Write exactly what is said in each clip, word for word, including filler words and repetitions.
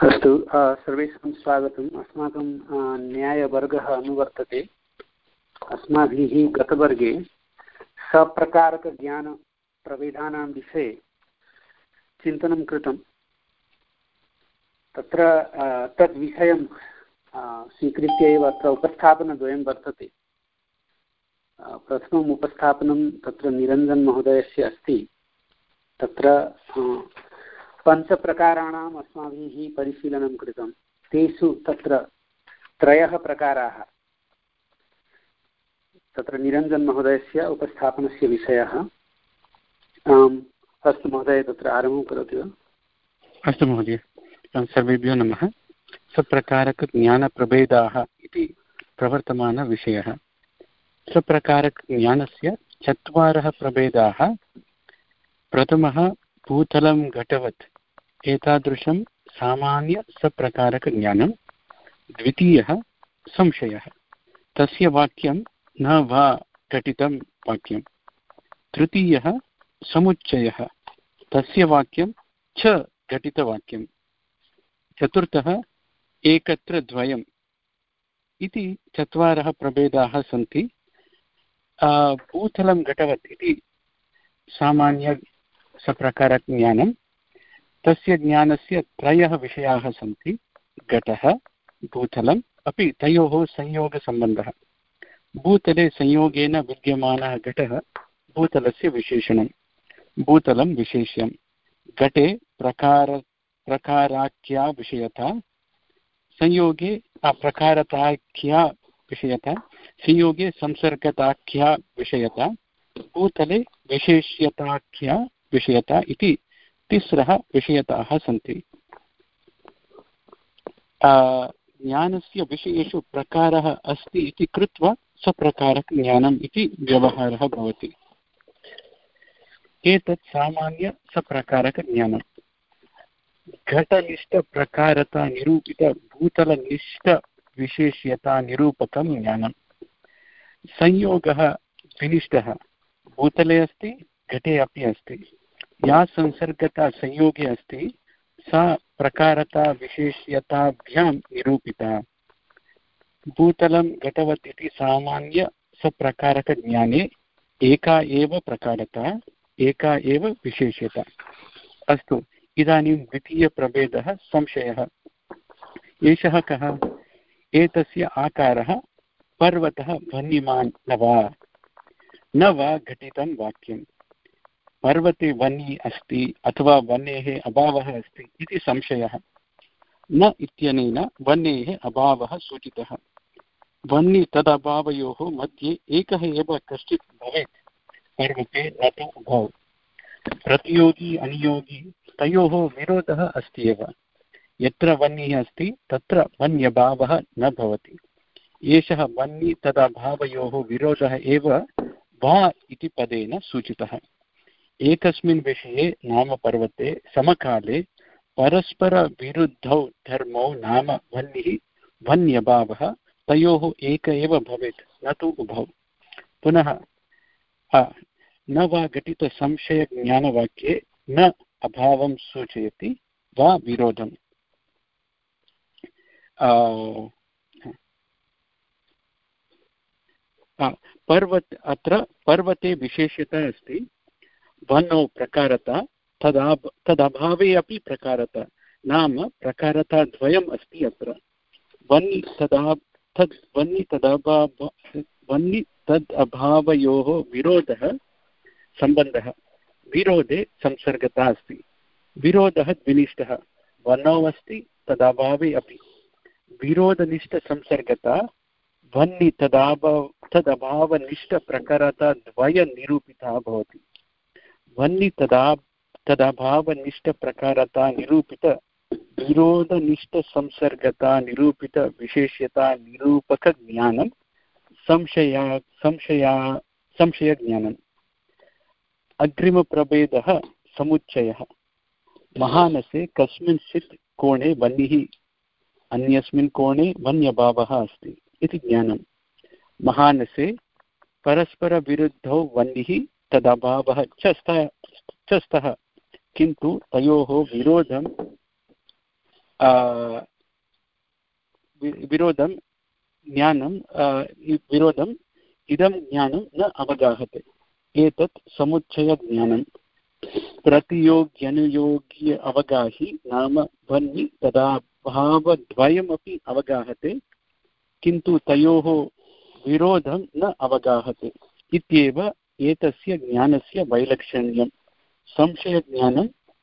अस्तु, सर्वेषां स्वागतम्। अस्माकं न्यायवर्गः अनुवर्तते। अस्माभिः गतवर्गे सप्रकारकज्ञानप्रभेदानां विषये चिन्तनं कृतं। तत्र तद्विषयं स्वीकृत्य एव अत्र उपस्थापनद्वयं वर्तते। प्रथमम् उपस्थापनं तत्र निरञ्जनमहोदयस्य अस्ति। तत्र पञ्चप्रकाराणाम् अस्माभिः परिशीलनं कृतं। तेषु तत्र त्रयः प्रकाराः तत्र निरञ्जनमहोदयस्य उपस्थापनस्य विषयः। अस्तु महोदय, तत्र आरम्भं करोति वा? अस्तु महोदय, सर्वेभ्यो नमः। सप्रकारकज्ञानप्रभेदाः इति प्रवर्तमानविषयः। सप्रकारकज्ञानस्य चत्वारः प्रभेदाः। प्रथमः भूतलं घटवत् एतादृशं सामान्यसप्रकारकज्ञानं। द्वितीयः संशयः, तस्य वाक्यं न वा घटितं वाक्यं। तृतीयः समुच्चयः, तस्य वाक्यं च घटितवाक्यं। चतुर्थः एकत्र द्वयम् इति चत्वारः प्रभेदाः सन्ति। भूतलं घटवत् इति सामान्य सप्रकारज्ञानं। तस्य ज्ञानस्य त्रयः विषयाः सन्ति। घटः, भूतलम् अपि तयोः संयोगसम्बन्धः। भूतले संयोगेन विद्यमानः घटः भूतलस्य विशेषणं, भूतलं विशेष्यं। घटे प्रकार प्रकाराख्या विषयता, संयोगे अप्रकारताख्या विषयता, संयोगे संसर्गताख्या विषयता, भूतले विशेष्यताख्या विषयता इति तिस्रः विषयताः सन्ति। ज्ञानस्य विषयेषु प्रकारः अस्ति इति कृत्वा सप्रकारकज्ञानम् इति व्यवहारः भवति। एतत् सामान्य सप्रकारकज्ञानं। घटनिष्ठप्रकारतानिरूपितभूतलनिष्ठविशेष्यतानिरूपकं ज्ञानं। संयोगः विनिष्टः भूतले अस्ति, घटे अपि अस्ति। या संसर्गता संयोगे अस्ति सा प्रकारता विशेष्यताभ्यां निरूपिता। भूतलं घटवत् इति सामान्य सप्रकारकज्ञाने एका एव प्रकारता, एका एव विशेष्यता। अस्तु, इदानीं द्वितीयप्रभेदः संशयः। एषः कः? एतस्य आकारः पर्वतः वह्निमान् न वा न वा घटितं वाक्यं। पर्वते वह्नि अस्ति अथवा वह्नेः अभावः अस्ति इति संशयः। न इत्यनेन वह्नेः अभावः सूचितः। वह्नि तदभावयोः मध्ये एकः एव कश्चित् भवेत् पर्वते, न तु उभौ। प्रतियोगी अनियोगी तयोः विरोधः अस्ति एव। यत्र वह्निः अस्ति तत्र वह्न्यभावः न भवति। एषः वह्नि तदभावयोः विरोधः एव वा इति पदेन सूचितः। एकस्मिन् विषये नाम पर्वते समकाले परस्परविरुद्धौ धर्मौ नाम वह्निः वह्न्यभावः तयोः एक एव भवेत्, न तु उभौ। पुनः न वा घटितसंशयज्ञानवाक्ये न अभावं सूचयति वा विरोधम्। पर्वत अत्र पर्वते विशेष्यता अस्ति। वह्नौ प्रकारता, तदा तदभावे अपि प्रकारता, नाम प्रकारता द्वयम् अस्ति अत्र। वह्नि तदा तद् वह्नि तदभाव वह्नि तद् अभावयोः विरोधः सम्बन्धः। विरोधे संसर्गता अस्ति। विरोधः द्विनिष्ठः, वह्नौ अस्ति तदभावे अपि। विरोधनिष्ठसंसर्गता वह्नि तदाभाव तदभावनिष्ठप्रकारता द्वयनिरूपिता भवति। वह्नि तदा तदभावनिष्ठप्रकारता निरूपित विरोधनिष्ठसंसर्गता निरूपित विशेष्यता निरूपकज्ञानं संशया संशया संशयज्ञानम्। अग्रिमप्रभेदः समुच्चयः। महानसे कस्मिंश्चित् कोणे वह्निः अन्यस्मिन् कोणे वह्न्यभावः अस्ति इति ज्ञानं। महानसे परस्परविरुद्धौ वह्निः तदभावः च स्तः, किन्तु तयोः विरोधं विरोधं ज्ञानं विरोधम् इदं ज्ञानं न अवगाहते। एतत् समुच्चयज्ञानं। प्रतियोग्यनुयोग्य अवगाहि नाम वह्नि तदा भावद्वयमपि अवगाहते, किन्तु तयोः विरोधं न अवगाहते इत्येव एतस्य ज्ञानस्य वैलक्षण्यं। संशयज्ञानं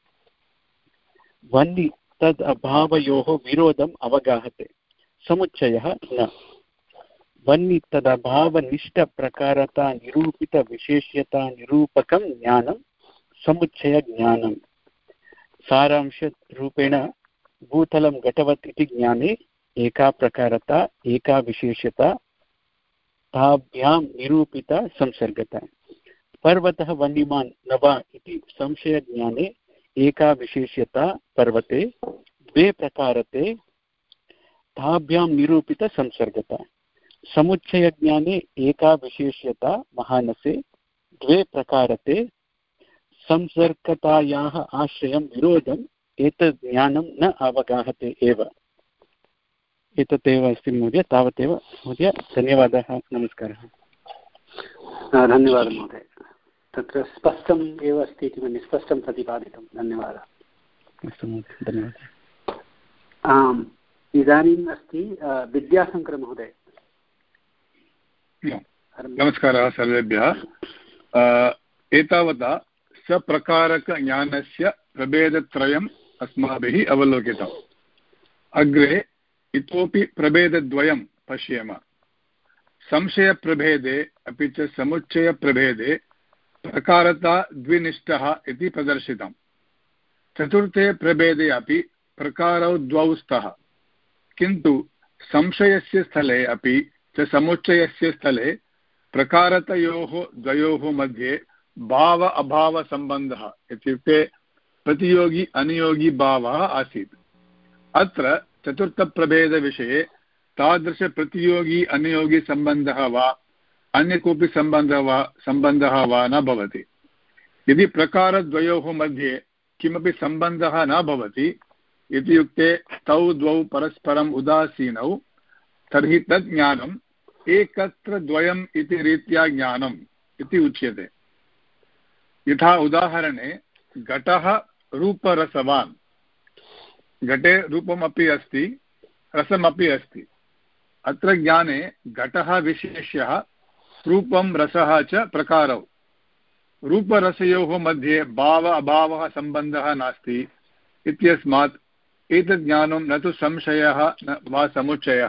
वह्नि तद् अभावयोः विरोधम् अवगाहते, समुच्चयः न। वह्नि तदभावनिष्ठप्रकारता निरूपितविशेष्यता निरूपकं ज्ञानं समुच्चयज्ञानं। सारांशरूपेण भूतलं घटवत् इति ज्ञाने एका प्रकारता एका विशेष्यता ताभ्यां निरूपिता संसर्गता। पर्वतः वह्निमान् न वा इति संशयज्ञाने एका विशेष्यता पर्वते, द्वे प्रकारते ताभ्यां निरूपिता संसर्गता। समुच्चयज्ञाने एका विशेष्यता महानसे, द्वे प्रकारते संसर्गतायाः आश्रयं विरोधम् एतद् ज्ञानं न अवगाहते एव। एतदेव अस्ति महोदय। तावदेव महोदय, धन्यवादः, नमस्कारः। धन्यवादः महोदय। तत्र स्पष्टम् एव अस्ति इति मन्ये, स्पष्टं प्रतिपादितं। धन्यवादः। अस्तु महोदय, धन्यवादः। आम्, इदानीम् अस्ति विद्याशङ्करमहोदय। नमस्कारः सर्वेभ्यः। एतावता सप्रकारकज्ञानस्य प्रभेदत्रयम् अस्माभिः अवलोकितम्। अग्रे इतोपि प्रभेदद्वयं पश्येम। संशयप्रभेदे अपि च समुच्चयप्रभेदे प्रकारता द्विनिष्ठः इति प्रदर्शितम्। चतुर्थे प्रभेदे अपि प्रकारौ द्वौ स्तः, किन्तु संशयस्य स्थले अपि च समुच्चयस्य स्थले प्रकारतयोः द्वयोः मध्ये भाव अभावसम्बन्धः इत्युक्ते प्रतियोगी अनियोगी भावः आसीत्। अत्र चतुर्थप्रभेदविषये तादृशप्रतियोगी अनियोगिसम्बन्धः वा अन्य कोऽपि सम्बन्धः वा सम्बन्धः वा न भवति। यदि प्रकारद्वयोः मध्ये किमपि सम्बन्धः न भवति इत्युक्ते तौ द्वौ परस्परम् उदासीनौ, तर्हि तत् ज्ञानम् एकत्र द्वयम् इति रीत्या ज्ञानम् इति उच्यते। यथा उदाहरणे घटः रूपरसवान्। घटे रूपमपि अस्ति, रसमपि अस्ति। अत्र ज्ञाने घटः विशेष्यः, रूपं रसः च प्रकारौ। रूपरसयोः मध्ये भाव अभावः सम्बन्धः नास्ति इत्यस्मात् एतत् ज्ञानं न तु संशयः न वा समुच्चयः।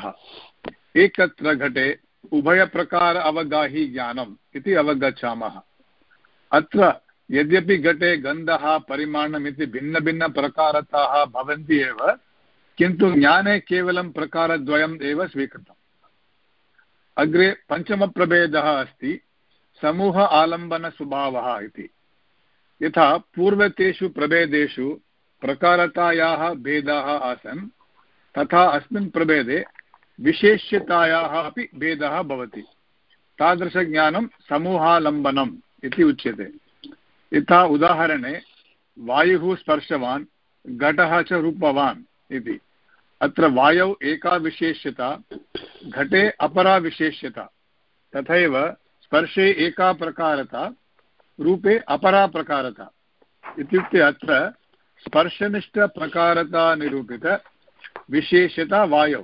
एकत्र घटे उभयप्रकार अवगाही ज्ञानम् इति अवगच्छामः। अत्र यद्यपि घटे गन्धः परिमाणमिति भिन्नभिन्नप्रकारताः भवन्ति एव, किन्तु ज्ञाने केवलं प्रकारद्वयम् एव स्वीकृतम्। अग्रे पञ्चमप्रभेदः अस्ति समूह आलम्बनस्वभावः इति। यथा पूर्वतेषु प्रभेदेषु प्रकारतायाः भेदाः आसन्, तथा अस्मिन् प्रभेदे विशेष्यतायाः अपि भेदः भवति। तादृशज्ञानं समूहालम्बनम् इति उच्यते। यथा उदाहरणे वायुः स्पर्शवान्, घटः च रूपवान् इति। अत्र वायौ एका विशेष्यता, घटे अपरा विशेष्यता। तथैव स्पर्शे एका प्रकारता, रूपे अपरा प्रकारता। इत्युक्ते अत्र स्पर्शनिष्ठप्रकारता निरूपित विशेष्यता वायौ,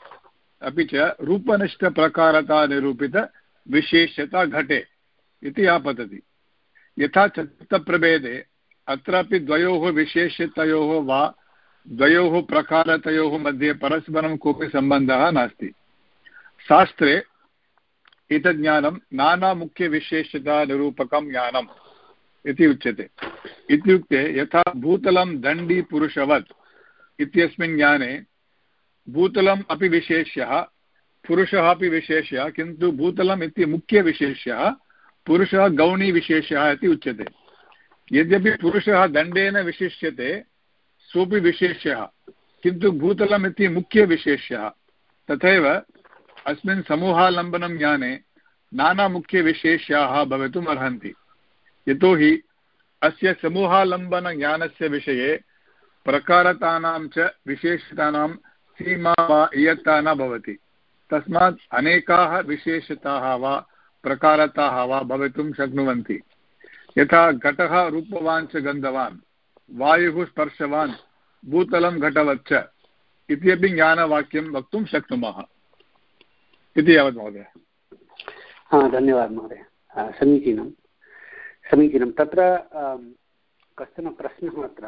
अपि च रूपनिष्ठप्रकारता निरूपित विशेष्यता घटे इति आपतति। यथा चतुर्थप्रभेदे अत्रापि द्वयोः विशेष्यतयोः वा द्वयोः प्रकारतयोः मध्ये परस्परं कोऽपि सम्बन्धः नास्ति। शास्त्रे एतत् ज्ञानं नानामुख्यविशेष्यतानिरूपकं ज्ञानम् इति उच्यते। इत्युक्ते यथा भूतलं दण्डीपुरुषवत् इत्यस्मिन् ज्ञाने भूतलम् अपि विशेष्यः, पुरुषः अपि विशेष्यः, किन्तु भूतलम् इति मुख्यविशेष्यः, पुरुषः गौणीविशेष्यः इति उच्यते। यद्यपि पुरुषः दण्डेन विशिष्यते, सोऽपि विशेष्यः, किन्तु भूतलम् इति मुख्यविशेष्यः। तथैव अस्मिन् समूहालम्बनं ज्ञाने नानामुख्यविशेष्याः भवितुम् अर्हन्ति। यतोहि अस्य समूहालम्बनज्ञानस्य विषये प्रकारतानां च विशेषतानां सीमा वा इयत्ता न भवति। तस्मात् अनेकाः विशेषताः वा प्रकारताः वा भवितुं शक्नुवन्ति। यथा घटः रूपवान् च गन्धवान्, वायुः स्पर्शवान्, भूतलं घटवच्च इत्यपि ज्ञानवाक्यं वक्तुं शक्नुमः इति यावत् महोदय। हा, धन्यवादः महोदय, समीचीनं समीचीनं। तत्र कश्चन प्रश्नः अत्र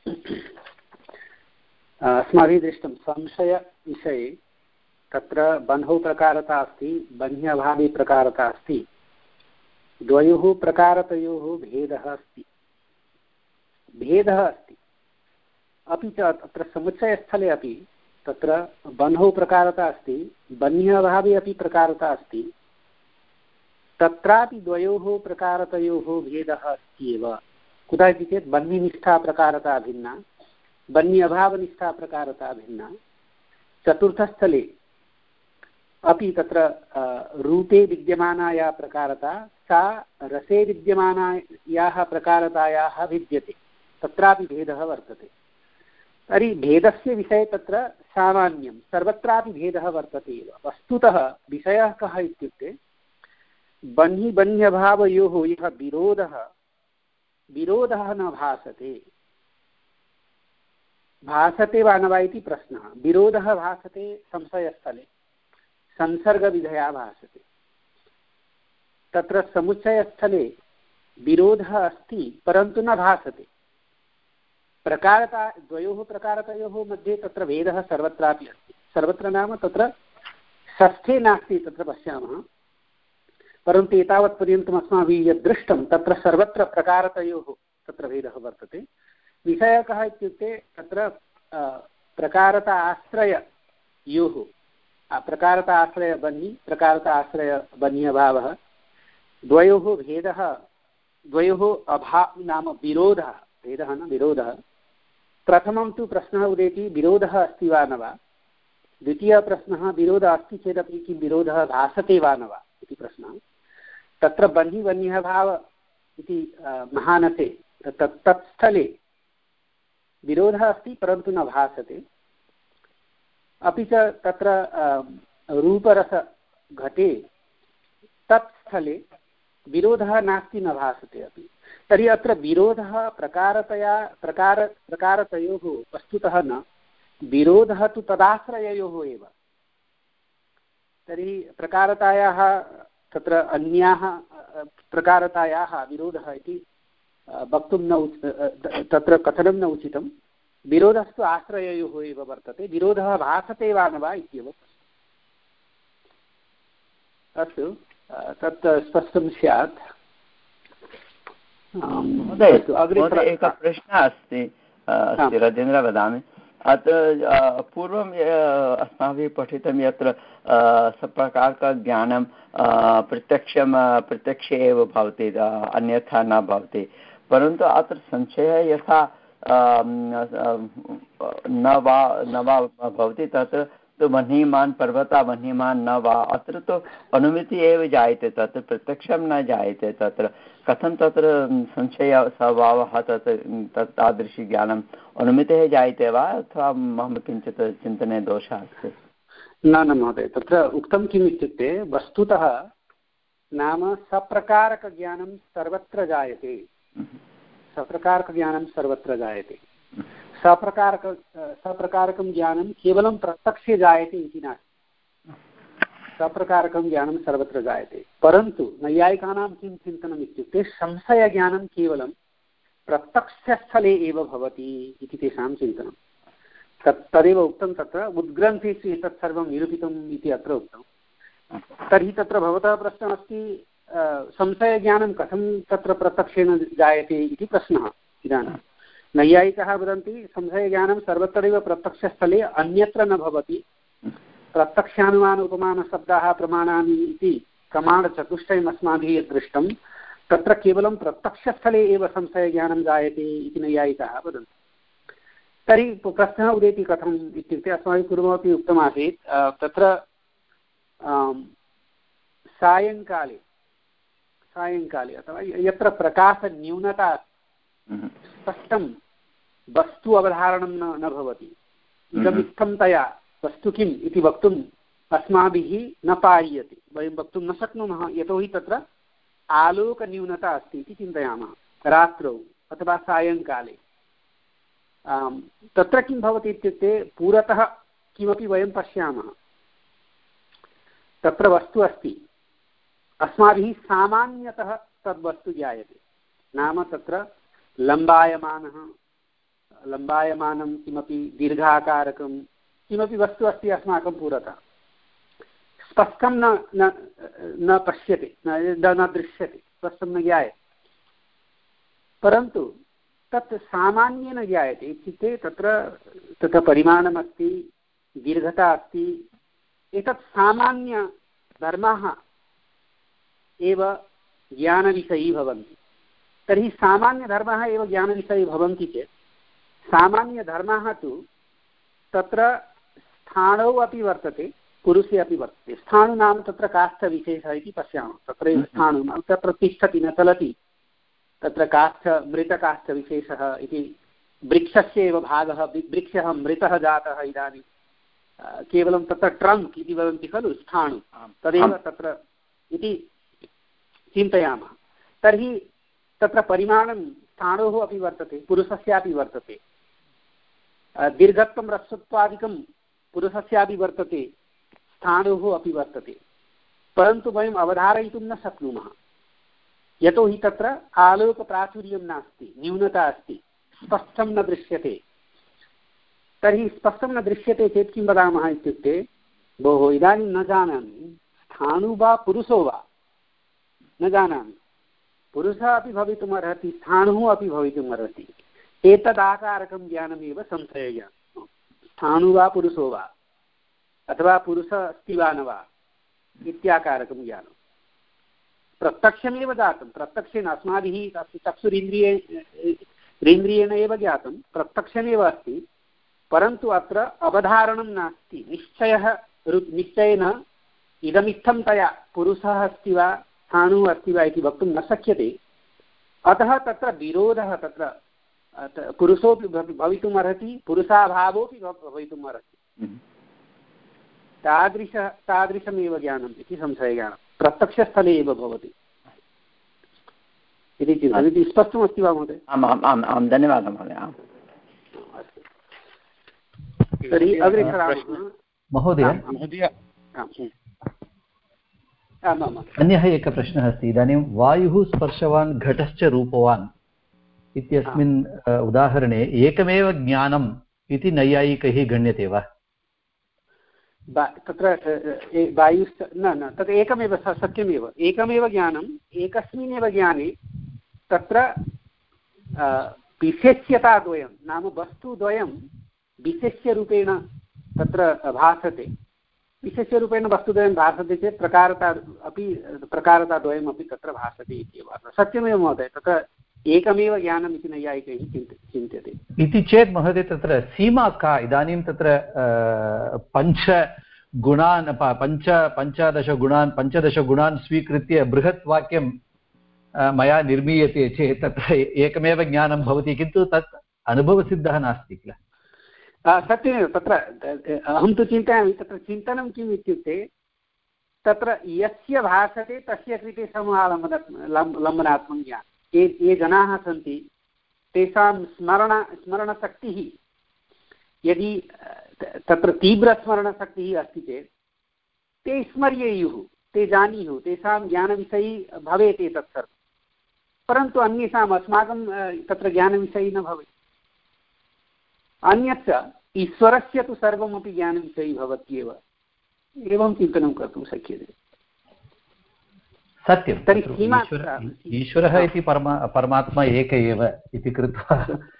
अस्माभिः दृष्टं संशयविषये। तत्र बन्धौ प्रकारता अस्ति, बन्ध्यभावे प्रकारता अस्ति, द्वयोः प्रकारतयोः भेदः अस्ति भेदः अस्ति अपि च तत्र समुच्चयस्थले अपि तत्र बन्धौ प्रकारता अस्ति, बन्ध्यभावे अपि प्रकारता अस्ति, तत्रापि द्वयोः प्रकारतयोः भेदः अस्ति एव। कुतः इति चेत् बन्धिनिष्ठा प्रकारता भिन्ना, बन्ध्यभावनिष्ठा प्रकारता भिन्ना। चतुर्थस्थले अपि तत्र रूपे विद्यमाना या प्रकारता सा रसे विद्यमानायाः प्रकारतायाः भिद्यते, तत्रापि भेदः वर्तते। तर्हि भेदस्य विषये तत्र सामान्यं सर्वत्रापि भेदः वर्तते एव। वस्तुतः विषयः कः इत्युक्ते बन्धिबन्ध्यभावयोः यः विरोधः विरोधः न भासते भासते वा न वा इति प्रश्नः। विरोधः भासते संशयस्थले, संसर्गविधया भासते। तत्र समुच्चयस्थले विरोधः अस्ति परन्तु न भासते। प्रकारता द्वयोः प्रकारतयोः मध्ये तत्र भेदः सर्वत्रापि अस्ति। सर्वत्र नाम तत्र षष्ठे नास्ति तत्र पश्यामः, परन्तु एतावत्पर्यन्तम् अस्माभिः यद् दृष्टं तत्र सर्वत्र प्रकारतयोः तत्र भेदः वर्तते। विषयः कः इत्युक्ते तत्र प्रकारता आश्रययोः, प्रकारता आश्रय बन्हि प्रकारता आश्रय बन्ध्यभावः, द्वयोः भेदः, द्वयोः अभाव नाम विरोधः, भेदः न विरोधः। प्रथमं तु प्रश्नः उदेति विरोधः अस्ति वा न वा। द्वितीयः प्रश्नः विरोधः अस्ति चेदपि किं विरोधः भासते वा न वा इति प्रश्नः। तत्र बन्धिबन्ध्यभाव इति महानसे तत् तत्स्थले विरोधः अस्ति परन्तु न भासते। अपि च तत्र रूपरसघटे तत्स्थले विरोधः नास्ति न भासते अपि। तर्हि अत्र विरोधः प्रकारतया प्रकार प्रकारतयोः वस्तुतः न, विरोधः तु तदाश्रययोः एव। तर्हि प्रकारतायाः तत्र अन्याः प्रकारतायाः विरोधः इति वक्तुं न उच तत्र कथनं न उचितं। विरोधस्तु आश्रययोः एव वर्तते, विरोधः भासते वा न वा इत्येव। अस्तु, तत् स्पष्टं स्यात्। महोदय, एकः प्रश्नः अस्ति अस्ति राजेन्द्र, वदामि। अत्र पूर्वम् अस्माभिः पठितं यत्र सप्रकारकज्ञानं प्रत्यक्षं प्रत्यक्षे एव भवति, अन्यथा न भवति। परन्तु अत्र संशयः यथा न वा न वा भवति, तत्र तु वह्निमान् पर्वतः वह्निमान् न वा, अत्र तु अनुमिति एव जायते, तत्र प्रत्यक्षं न जायते। तत्र कथं तत्र संशय स्वभावः तत् तत् तादृशी ज्ञानम् अनुमितेः जायते वा, अथवा मम किञ्चित् चिन्तने दोषः अस्ति? न न महोदय, तत्र उक्तं किम् इत्युक्ते वस्तुतः नाम सप्रकारकज्ञानं सर्वत्र जायते, सप्रकारकज्ञानं सर्वत्र जायते। सप्रकारक सप्रकारकं ज्ञानं केवलं प्रत्यक्षे जायते इति नास्ति, सप्रकारकं ज्ञानं सर्वत्र जायते। परन्तु नैयायिकानां किं चिन्तनम् इत्युक्ते संशयज्ञानं केवलं प्रत्यक्षस्थले एव भवति इति तेषां चिन्तनं। तत् तदेव उक्तं, तत्र उद्ग्रन्थेषु एतत् सर्वं निरूपितम् इति अत्र उक्तं। तर्हि तत्र भवतः प्रश्नः अस्ति संशयज्ञानं कथं तत्र प्रत्यक्षेण जायते इति प्रश्नः। इदानीं नैयायिकाः वदन्ति संशयज्ञानं सर्वत्रैव प्रत्यक्षस्थले अन्यत्र न भवति। प्रत्यक्षानुमान उपमानशब्दाः प्रमाणानि इति प्रमाणचतुष्टयम् अस्माभिः यद् दृष्टं तत्र केवलं प्रत्यक्षस्थले एव संशयज्ञानं जायते इति नैयायिकाः वदन्ति। तर्हि प्रश्नः उदेति कथम् इत्युक्ते अस्माभिः पूर्वमपि उक्तमासीत्, तत्र सायङ्काले सायङ्काले अथवा यत्र प्रकाशन्यूनता स्पष्टं वस्तु अवधारणं न न भवति। इदमित्थं तया वस्तु किम् इति वक्तुम् अस्माभिः न पार्यते, वयं वक्तुं न शक्नुमः, यतोहि तत्र आलोकन्यूनता अस्ति इति चिन्तयामः रात्रौ अथवा सायङ्काले। तत्र किं भवति इत्युक्ते पुरतः किमपि वयं पश्यामः, तत्र वस्तु अस्ति, अस्माभिः सामान्यतः तद्वस्तु ज्ञायते, नाम तत्र लम्बायमानः लम्बायमानं किमपि दीर्घाकारकं किमपि वस्तु अस्ति अस्माकं पुरतः, स्पष्टं न न न पश्यते, न न दृश्यते, स्पष्टं न ज्ञायते, परन्तु तत् सामान्येन ज्ञायते। इत्युक्ते तत्र तत्र परिमाणमस्ति, दीर्घता अस्ति, एतत् सामान्यधर्माः एव ज्ञानविषयी भवन्ति। तर्हि सामान्यधर्माः एव ज्ञानविषयी भवन्ति चेत् सामान्यधर्माः तु तत्र स्थाणौ अपि वर्तते, पुरुषे अपि वर्तते। स्थाणु नाम तत्र काष्ठविशेषः इति पश्यामः, तत्र स्थाणु नाम तत्र तिष्ठति न चलति, तत्र काष्ठ मृतकाष्ठविशेषः इति वृक्षस्य एव भागः, वृक्षः मृतः जातः इदानीं केवलं तत्र ट्रङ्क् इति वदन्ति खलु स्थाणु, तदेव तत्र इति चिन्तयामः। तर्हि तत्र परिमाणं स्थाणोः अपि वर्तते, पुरुषस्यापि वर्तते, दीर्घत्वं ह्रस्वत्वादिकं पुरुषस्यापि वर्तते, स्थाणोः अपि वर्तते, परन्तु वयम् अवधारयितुं न शक्नुमः, यतोहि तत्र आलोकप्राचुर्यं नास्ति, न्यूनता अस्ति, स्पष्टं न दृश्यते। तर्हि स्पष्टं न दृश्यते चेत् किं वदामः इत्युक्ते, भोः इदानीं न जानामि स्थाणु वा पुरुषो वा न जानामि, पुरुषः अपि भवितुम् अर्हति, स्थाणुः अपि भवितुम् अर्हति, एतदाकारकं ज्ञानमेव संशयज्ञानं। स्थाणु वा पुरुषो वा अथवा पुरुषः अस्ति वा न वा इत्याकारकं ज्ञानं प्रत्यक्षमेव जातं, प्रत्यक्षेन अस्माभिः चक्षुरिन्द्रिये इन्द्रियेण एव ज्ञातं, प्रत्यक्षमेव अस्ति, परन्तु अत्र अवधारणं नास्ति, निश्चयः निश्चयेन इदमित्थं तया पुरुषः अस्ति वा स्थाणुः अस्ति वा इति वक्तुं न शक्यते। अतः तत्र विरोधः, तत्र पुरुषोऽपि भवितुम् अर्हति, पुरुषाभावोऽपि भवितुम् अर्हति, तादृश तादृशमेव ज्ञानम् इति संशयज्ञानं प्रत्यक्षस्थले एव भवति इति चिन्तयति। स्पष्टमस्ति वा महोदय? आम् आम् आम् आं धन्यवादः महोदय। तर्हि अग्रे सरामः महोदय। अन्यः एकः प्रश्नः अस्ति। इदानीं वायुः स्पर्शवान् घटश्च रूपवान् इत्यस्मिन् उदाहरणे एकमेव ज्ञानम् इति नैयायिकैः गण्यते वा? तत्र वायुश्च न न तत् एकमेव सत्यमेव, एकमेव ज्ञानम्, एकस्मिन्नेव ज्ञाने तत्र विशेष्यताद्वयं नाम वस्तुद्वयं विशेष्यरूपेण तत्र भासते। विशेष्यरूपेण वस्तुद्वयं भासते चेत् प्रकारता अपि प्रकारताद्वयमपि तत्र भासते इत्येव। सत्यमेव महोदय, तत्र एकमेव ज्ञानम् इति नैयायिकैः चिन्त्य चिन्त्यते इति चेत् महोदय तत्र सीमा का? इदानीं तत्र पञ्च गुणान् पञ्च पञ्चदशगुणान् पञ्चदशगुणान् स्वीकृत्य बृहत् वाक्यं मया निर्मीयते चेत् तत्र एकमेव ज्ञानं भवति, किन्तु तत् अनुभवसिद्धः नास्ति किल? सत्यमेव। तत्र अहं तु चिन्तयामि, तत्र चिन्तनं किम् इत्युक्ते तत्र यस्य भासते तस्य कृते समूहालम्बन लम्बनात्मकं ज्ञानं। ये ये जनाः सन्ति तेषां स्मरण स्मरणशक्तिः यदि तत्र तीव्रस्मरणशक्तिः अस्ति चेत् ते स्मर्येयुः, ते जानीयुः, तेषां ज्ञानविषयी भवेत् एतत् सर्वं, परन्तु अन्येषाम् अस्माकं तत्र ज्ञानविषयी न भवेत्। अन्यच्च ईश्वरस्य तु सर्वमपि ज्ञानविषयी भवत्येव, एवं चिन्तनं कर्तुं शक्यते। सत्यं। तर्हि ईश्वरः इति परमा परमात्मा एक एव इति कृत्वा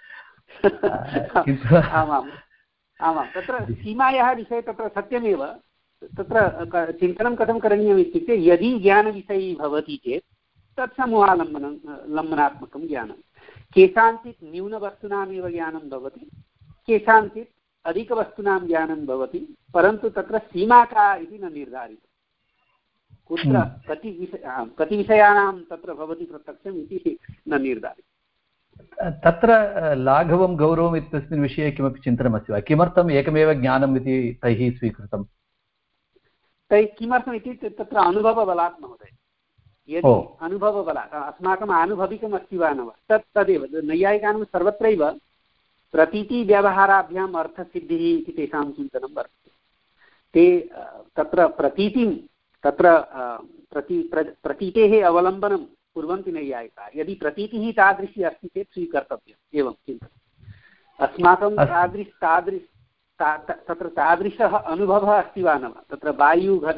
आमाम् आमां तत्र सीमायाः विषये तत्र सत्यमेव। तत्र चिन्तनं कथं करणीयम् इत्युक्ते यदि ज्ञानविषयी भवति चेत् तत् समूहालम्बनं लम्बनात्मकं ज्ञानं। केषाञ्चित् न्यूनवस्तूनामेव ज्ञानं भवति, केषाञ्चित् अधिकवस्तूनां ज्ञानं भवति, परन्तु तत्र सीमा का इति न निर्धारितं। कुत्र कति विषय कति विषयाणां तत्र भवति प्रत्यक्षम् इति न निर्धारितम्। तत्र लाघवं गौरवम् इत्यस्मिन् विषये किमपि चिन्तनमस्ति वा? किमर्थम् एकमेव ज्ञानम् इति तैः स्वीकृतम्? तैः किमर्थम् इति तत्र अनुभवबलात् महोदय। यदि अनुभवबलात् अस्माकम् आनुभविकम् अस्ति वा न वा तत् तदेव नैयायिकानां सर्वत्रैव प्रतीतिव्यवहाराभ्याम् अर्थसिद्धिः इति तेषां चिन्तनं वर्तते। ते तत्र प्रतीतिं तत्र प्रति प्रतीतेः अवलम्बनं कुर्वन्ति नैयायिकाः। यदि प्रतीतिः तादृशी अस्ति चेत् स्वीकर्तव्यम् एवं चिन्तनम्। अस्माकं तादृश तादृश तत्र तादृशः अनुभवः अस्ति वा न वा तत्र वायुघट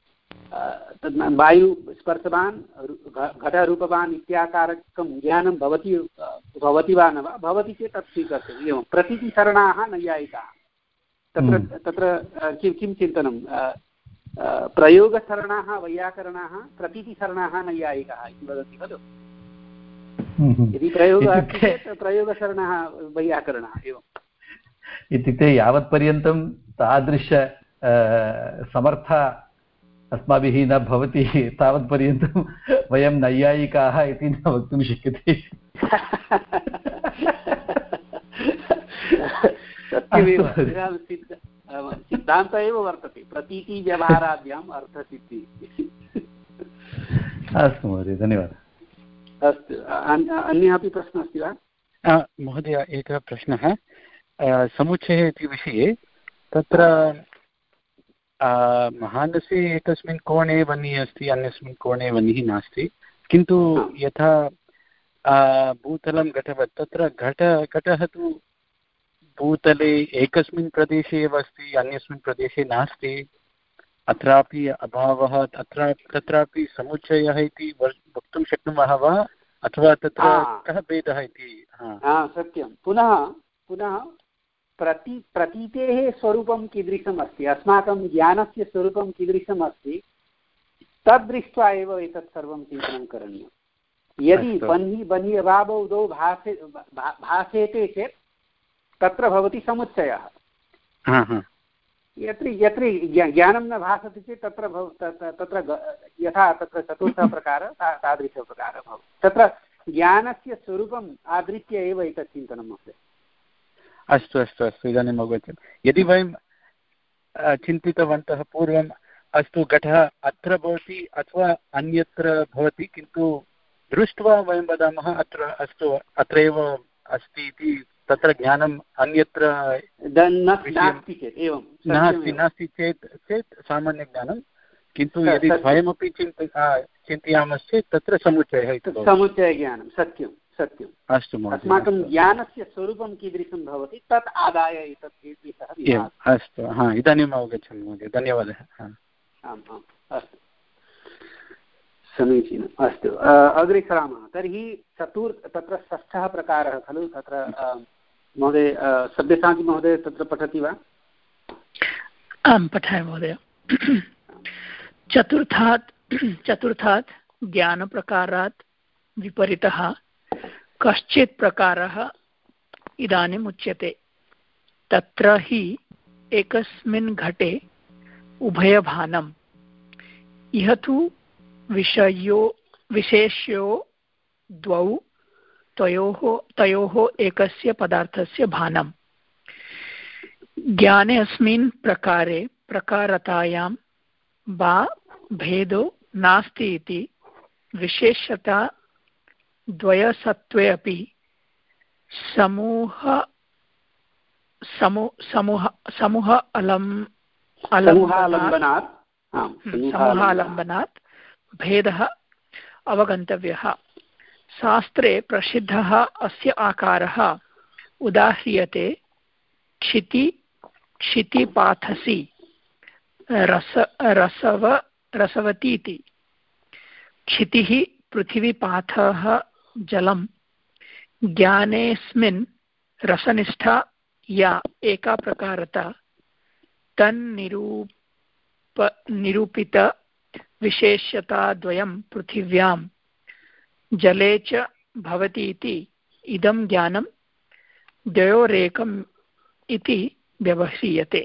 वायुस्पर्शवान् घटरूपवान् इत्याकारकं ज्ञानं भवति भवति वा न वा भवति चेत् तत् स्वीकर्तव्यम् एवं प्रतीतिशरणाः नैयायिकाः। तत्र तत्र किं किं चिन्तनं प्रयोगशरणाः वैयाकरणाः प्रतीतिशरणाः नैयायिकाः इति वदति खलु। यदि प्रयोगः अस्ति चेत् प्रयोगशरणाः वैयाकरणाः एवम् इत्युक्ते यावत्पर्यन्तं तादृश समर्थ अस्माभिः न भवति तावत्पर्यन्तं वयं नैयायिकाः इति न वक्तुं शक्यते। सत्यमेव सिद्धान्तः एव वर्तते प्रतीतिव्यवहाराभ्याम् अर्थसिद्धिः। अस्तु महोदय धन्यवादः। अस्तु अन्यः अपि प्रश्नः अस्ति वा? महोदय एकः प्रश्नः समुच्चयः इति विषये तत्र महानसे एकस्मिन् कोणे वह्निः अस्ति अन्यस्मिन् कोणे वह्निः नास्ति किन्तु यथा भूतलं घटवत् तत्र घट घटः तु भूतले एकस्मिन् प्रदेशे एव अस्ति अन्यस्मिन् प्रदेशे नास्ति अत्रापि अभावः अत्र तत्रापि समुच्चयः इति वक्तुं शक्नुमः वा अथवा तत्र कः भेदः इति? सत्यं पुनः पुनः प्रति प्रतीतेः स्वरूपं कीदृशम् अस्ति अस्माकं ज्ञानस्य स्वरूपं कीदृशम् अस्ति तद्दृष्ट्वा एव एतत् सर्वं चिन्तनं करणीयं। यदि बन्हि बन्हि अभावौ द्वौ भासे भासेते चेत् तत्र भवति समुच्चयः। यत्र यत्र ज्ञानं न भासते चेत् तत्र भव तत्र यथा तत्र चतुर्थः प्रकारः तादृशः प्रकारः भवति। तत्र ज्ञानस्य स्वरूपम् आधृत्य एव एतत् चिन्तनं भवति। अस्तु अस्तु अस्तु इदानीम् अवगतम्। यदि वयं चिन्तितवन्तः पूर्वम् अस्तु घटः अत्र भवति अथवा अन्यत्र भवति किन्तु दृष्ट्वा वयं वदामः अत्र अस्तु अत्रैव अस्ति इति तत्र ज्ञानम् अन्यत्र नास्ति चेत् एवं नास्ति नास्ति चेत् चेत् सामान्यज्ञानं किन्तु यदि द्वयमपि चिन्त चिन्तयामश्चेत् तत्र समुच्चयः इति समुच्चयज्ञानं सत्यं सत्यम्। अस्तु अस्माकं ज्ञानस्य स्वरूपं कीदृशं भवति तत् आदाय एतत् अस्तु हा इदानीम् अवगच्छामि महोदय धन्यवादः। आम् आम् अस्तु समीचीनम्। अस्तु अग्रे सरामः। तर्हि चतुर् तत्र षष्ठः प्रकारः खलु तत्र महोदय सब्यसाची महोदय तत्र पठति वा? आं पठामि महोदय। चतुर्थात् चतुर्थात् ज्ञानप्रकारात् विपरीतः कश्चित् प्रकारः इदानीम् उच्यते। तत्र हि एकस्मिन् घटे उभयभानम् इह तु विषयो विशेष्यो द्वौ तयोः तयोः एकस्य पदार्थस्य भानम्। ज्ञाने अस्मिन् प्रकारे प्रकारतायां वा भेदो नास्ति इति विशेषता द्वयसत्त्वे अपि समूह समूह समूह समूह अलम् अलम्बनात् समूहालम्बनात् भेदः अवगन्तव्यः। शास्त्रे प्रसिद्धः अस्य आकारः उदाह्रियते क्षिति क्षितिपाथसि रस रसव रसवती इति। क्षितिः पृथिवीपाथः जलं। ज्ञानेऽस्मिन् रसनिष्ठा या एका प्रकारता तन्निरूप निरूपित विशेष्यताद्वयं पृथिव्यां जले च भवति इति इदं ज्ञानं द्वयोरेकम् इति व्यवह्रियते।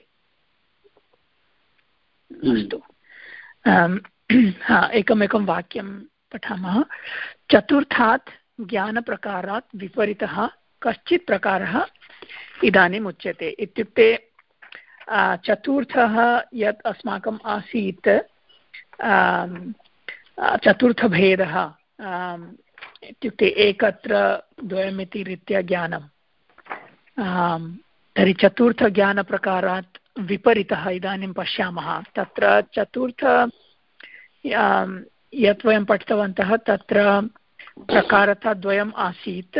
अस्तु हा एकमेकं वाक्यं पठामः। चतुर्थात् ज्ञानप्रकारात् विपरीतः कश्चित् प्रकारः इदानीम् उच्यते। इत्युक्ते चतुर्थः यत् अस्माकम् आसीत् चतुर्थभेदः इत्युक्ते एकत्र द्वयमिति रीत्या ज्ञानं, तर्हि चतुर्थज्ञानप्रकारात् विपरीतः इदानीं पश्यामः। तत्र चतुर्थ यत् वयं पठितवन्तः तत्र प्रकारताद्वयम् आसीत्,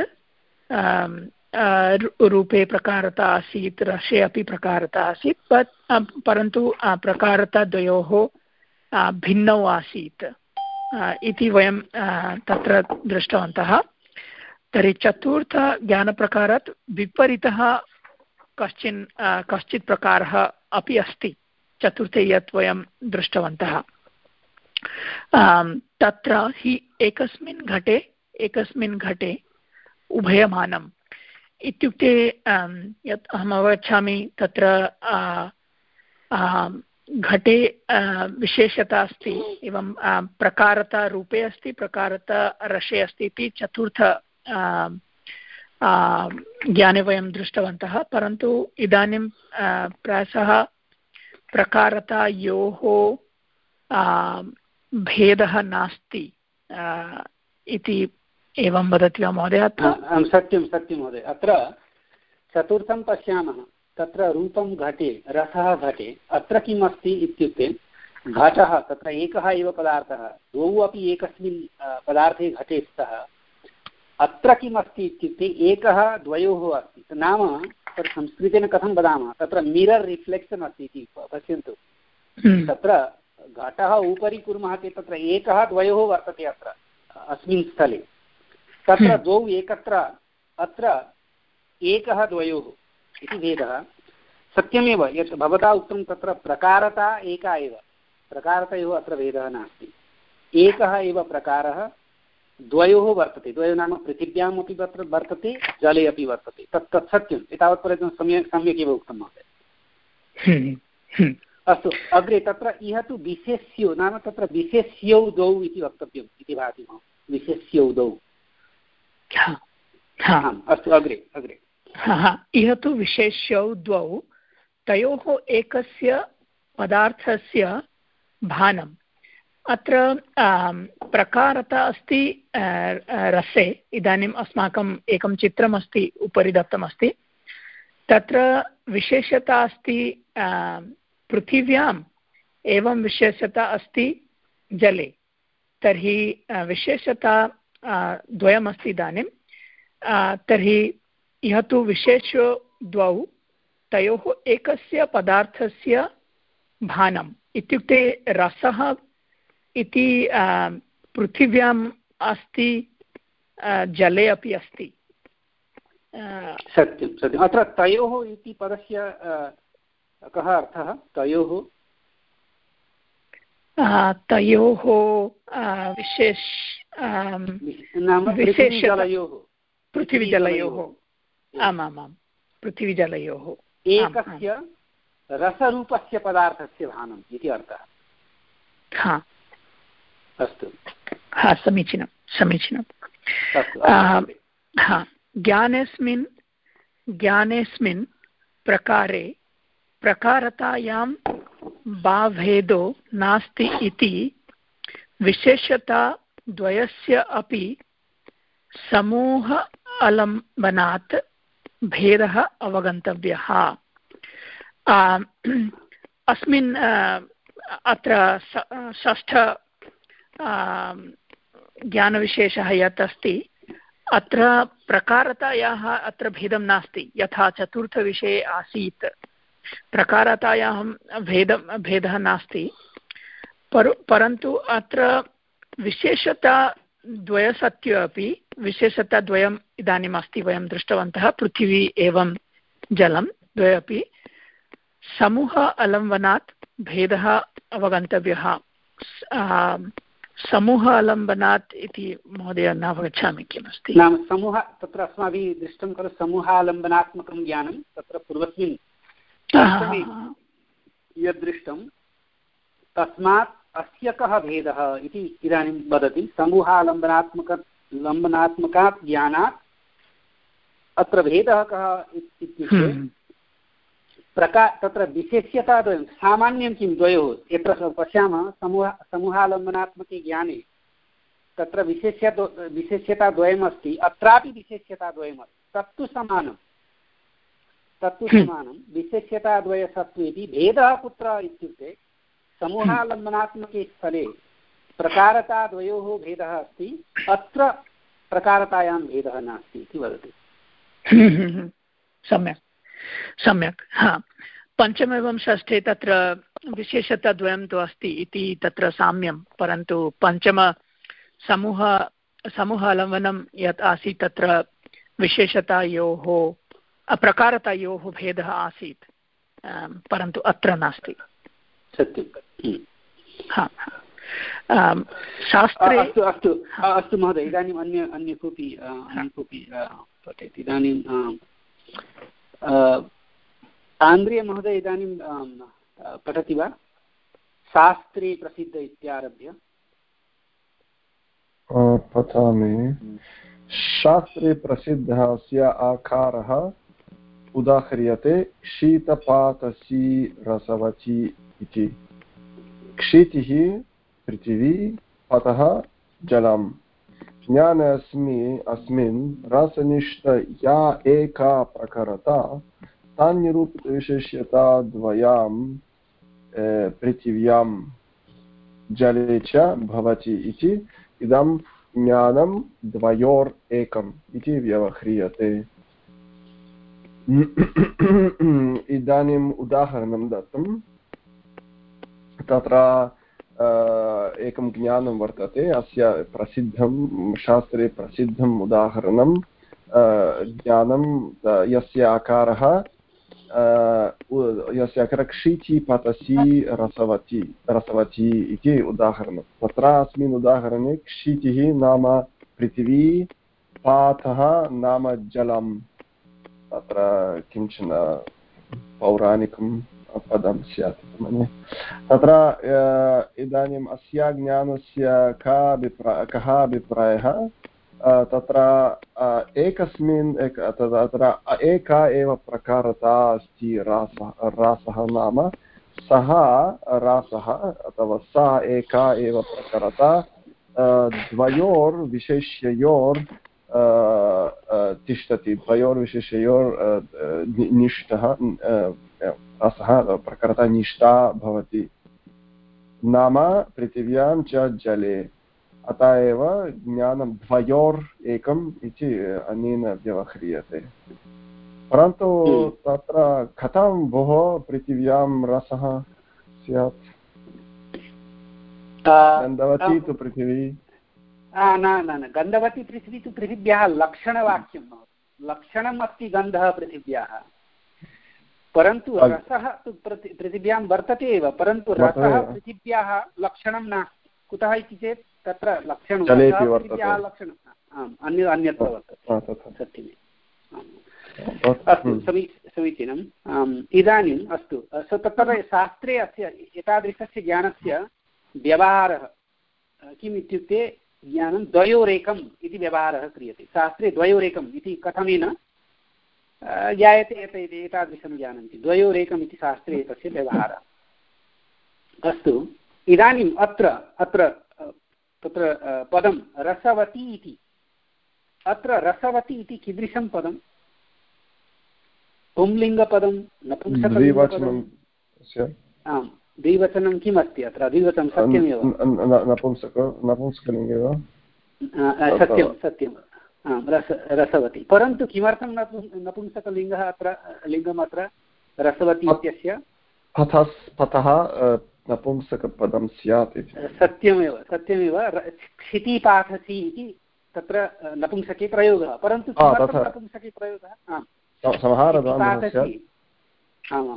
रूपे प्रकारता आसीत्, रसे अपि प्रकारता आसीत्, परन्तु प्रकारताद्वयोः भिन्नौ आसीत् इति वयं तत्र दृष्टवन्तः। तर्हि चतुर्थज्ञानप्रकारात् विपरीतः कश्चिन् कश्चित् प्रकारः अपि अस्ति चतुर्थे यत् वयं दृष्टवन्तः। तत्र हि एकस्मिन् घटे एकस्मिन् घटे उभयमानम् इत्युक्ते यत् अहम् अवगच्छामि तत्र घटे विशेषता अस्ति, एवं प्रकारता रूपे अस्ति, प्रकारता रसे अस्ति इति चतुर्थ ज्ञाने वयं दृष्टवन्तः। परन्तु इदानीं प्रायशः प्रकारतायोः भेदः नास्ति इति एवं वदति वा महोदय? सत्यं सत्यं महोदय। अत्र चतुर्थं पश्यामः, तत्र रूपं घटे, रसः घटे। अत्र किम् अस्ति इत्युक्ते घटः तत्र एकः एव पदार्थः, द्वौ अपि एकस्मिन् पदार्थे घटे स्तः। अत्र किम् अस्ति इत्युक्ते एकः द्वयोः अस्ति, नाम तत्र संस्कृतेन कथं वदामः, तत्र मिरर् रिफ्लेक्षन् अस्ति इति पश्यन्तु। तत्र घटः उपरि कुर्मः चेत् तत्र एकः द्वयोः वर्तते अत्र अस्मिन् स्थले, तत्र द्वौ एकत्र, अत्र एकः द्वयोः इति भेदः। सत्यमेव यत् भवता उक्तं, तत्र प्रकारता एका एव, प्रकारतयोः अत्र भेदः नास्ति। एकः एव प्रकारः द्वयोः वर्तते, द्वयोः नाम पृथिव्याम् अपि तत्र वर्तते, जले अपि वर्तते। तत् तत् सत्यम्, एतावत्पर्यन्तं सम्यक् सम्यक् एव उक्तं महोदय। अस्तु, अग्रे तत्र इह तु विशेष्यो, नाम तत्र विशेष्यौ द्वौ इति वक्तव्यम् इति भाति मम, विशेष्यौ द्वौ। अस्तु, अग्रे अग्रे इह तु विशेष्यौ द्वौ, तयोः एकस्य पदार्थस्य भानम्। अत्र प्रकारता अस्ति रसे। इदानीम् अस्माकम् एकं चित्रमस्ति उपरि दत्तमस्ति, तत्र विशेषता अस्ति पृथिव्याम्, एवं विशेषता अस्ति जले। तर्हि विशेषता द्वयमस्ति इदानीं। तर्हि इह तु विशेष्यो द्वौ, तयोः एकस्य पदार्थस्य भानम् इत्युक्ते रसः इति पृथिव्याम् अस्ति, जले अपि अस्ति। सत्यं सत्यम्। अत्र तयोः इति पदस्य कः अर्थः? तयोः तयोः विशेष विशेषजलयोः, पृथिवीजलयोः। आमामां, पृथिवीजलयोः एकस्य रसरूपस्य पदार्थस्य भानम् इति अर्थः। हा, अस्तु, हा, समीचीनं समीचीनं। हा, ज्ञानेस्मिन् ज्ञानेस्मिन् प्रकारे प्रकारतायां भावेदो नास्ति इति विशेषता द्वयस्य अपि समूह अलम्बनात् भेदः अवगन्तव्यः। अस्मिन् अत्र षष्ठ ज्ञानविशेषः यत् अस्ति, अत्र प्रकारतायाः अत्र भेदं नास्ति, यथा चतुर्थविषये आसीत् प्रकारतायाः भेदं भेदः नास्ति। पर परन्तु अत्र विशेषता द्वयसत्य अपि विशेषताद्वयम् इदानीम् अस्ति, वयं दृष्टवन्तः, पृथिवी एवं जलं द्वयमपि समूह अलम्बनात् भेदः अवगन्तव्यः। समूह अलम्बनात् इति महोदय न अवगच्छामि किमस्ति। नाम समूह, तत्र अस्माभिः दृष्टं खलु समूहालम्बनात्मकं ज्ञानं, तत्र पूर्वस्मिन् यद्दृष्टं तस्मात् अस्य कः भेदः इति इदानीं वदति। समूहालम्बनात्मक लम्बनात्मकात् ज्ञानात् अत्र भेदः कः इत्युक्ते प्रका तत्र विशेष्यताद्वयं सामान्यं किं द्वयोः यत्र पश्यामः समूह समूहालम्बनात्मके ज्ञाने तत्र विशेष्य विशेष्यताद्वयमस्ति अत्रापि विशेष्यताद्वयमस्ति तत्तु समानं तत्तु समानं विशेष्यताद्वयसत्त्वेपि भेदः कुत्र इत्युक्ते समूहालम्बनात्मके स्थले प्रकारताद्वयोः भेदः अस्ति अत्र प्रकारतायां भेदः नास्ति इति वदति सम्यक् सम्यक् हा पञ्चम एवं षष्ठे तत्र विशेषताद्वयं तु अस्ति इति तत्र साम्यं परन्तु पञ्चम समूह समूहालम्बनं यत् आसीत् तत्र विशेषतायोः प्रकारतायोः भेदः आसीत् परन्तु अत्र नास्ति सत्यं हा शास्त्रे अस्तु अस्तु अस्तु महोदय इदानीम् अन्य अन्य कोऽपि अन्य कोऽपि पठेत् इदानीं आन्द्रिय महोदय इदानीं पठति वा शास्त्रे प्रसिद्ध इत्यारभ्य पठामि शास्त्रे प्रसिद्धः अस्य आकारः उदाह्रियते शीतपातसी रसवती इति क्षितिः पृथिवी पतः जलम् ज्ञाने अस्मि अस्मिन् रसनिष्ठ या एका प्रकारता तान्निरूपितविशेष्यता द्वयां पृथिव्यां जले च भवति इति इदं ज्ञानं द्वयोर् एकम् इति व्यवह्रियते इदानीम् उदाहरणं दत्तं तत्र एकं ज्ञानं वर्तते अस्य प्रसिद्धं शास्त्रे प्रसिद्धम् उदाहरणं ज्ञानं यस्य आकारः यस्य आकारः क्षिति पतसी रसवती रसवती इति उदाहरणं तत्र अस्मिन् उदाहरणे क्षितिः नाम पृथिवी पातः नाम जलं तत्र किञ्चन पौराणिकं पदं स्यात् मन्ये तत्र इदानीम् अस्य ज्ञानस्य का अभिप्रायः कः अभिप्रायः तत्र एकस्मिन् एक तत्र एका एव प्रकारता अस्ति रासः रासः नाम सः रासः अथवा सा एका एव प्रकारता द्वयोर्विशेष्ययोर् तिष्ठति द्वयोर्विशेष्ययोर् निष्ठः रसः प्रकारता निष्ठा भवति नाम पृथिव्यां च जले अतः एव ज्ञानं द्वयोर् एकम् इति अनेन व्यवह्रियते परन्तु तत्र कथं भोः पृथिव्यां रसः स्यात् गन्धवती तु पृथिवी न न न गन्धवती पृथिवी तु पृथिव्याः लक्षणवाक्यं लक्षणम् अस्ति गन्धः पृथिव्याः परन्तु रसः तु पृथिव्यां वर्तते एव परन्तु रसः पृथिव्याः लक्षणं नास्ति कुतः इति चेत् तत्र लक्षणं पृथिव्याः लक्षणम् आम् अन्य अन्यत्र वर्तते सत्यमेव अस्तु समी समीचीनम् इदानीम् अस्तु तत्र शास्त्रे अस्य एतादृशस्य ज्ञानस्य व्यवहारः किम् इत्युक्ते ज्ञानं द्वयोरेकम् इति व्यवहारः क्रियते शास्त्रे द्वयोरेकम् इति कथमेन ज्ञायते एतादृशं जानन्ति द्वयोरेकम् इति शास्त्रे तस्य व्यवहारः अस्तु इदानीम् अत्र अत्र तत्र पदं रसवती इति अत्र रसवती इति कीदृशं पदं पुंलिङ्गपदं नपुंसकलिङ्गपदम् आम् द्विवचनं किम् अस्ति अत्र द्विवचनं सत्यमेव नपुंसक नपुंसकलिङ्गे वा सत्यं सत्यम् आं रस रसवती परन्तु किमर्थं नपुंसकलिङ्गः अत्र लिङ्गम् अत्र रसवती इत्यस्य पतः नपुंसकपदं स्यात् इति सत्यमेव सत्यमेव क्षितिपाठसी इति तत्र नपुंसके प्रयोगः परन्तु किमर्थं नपुंसके प्रयोगः आम् आमाम्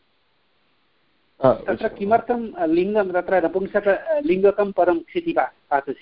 तत्र किमर्थं लिङ्गं तत्र नपुंसकलिङ्गकं पदं क्षितिपाठसी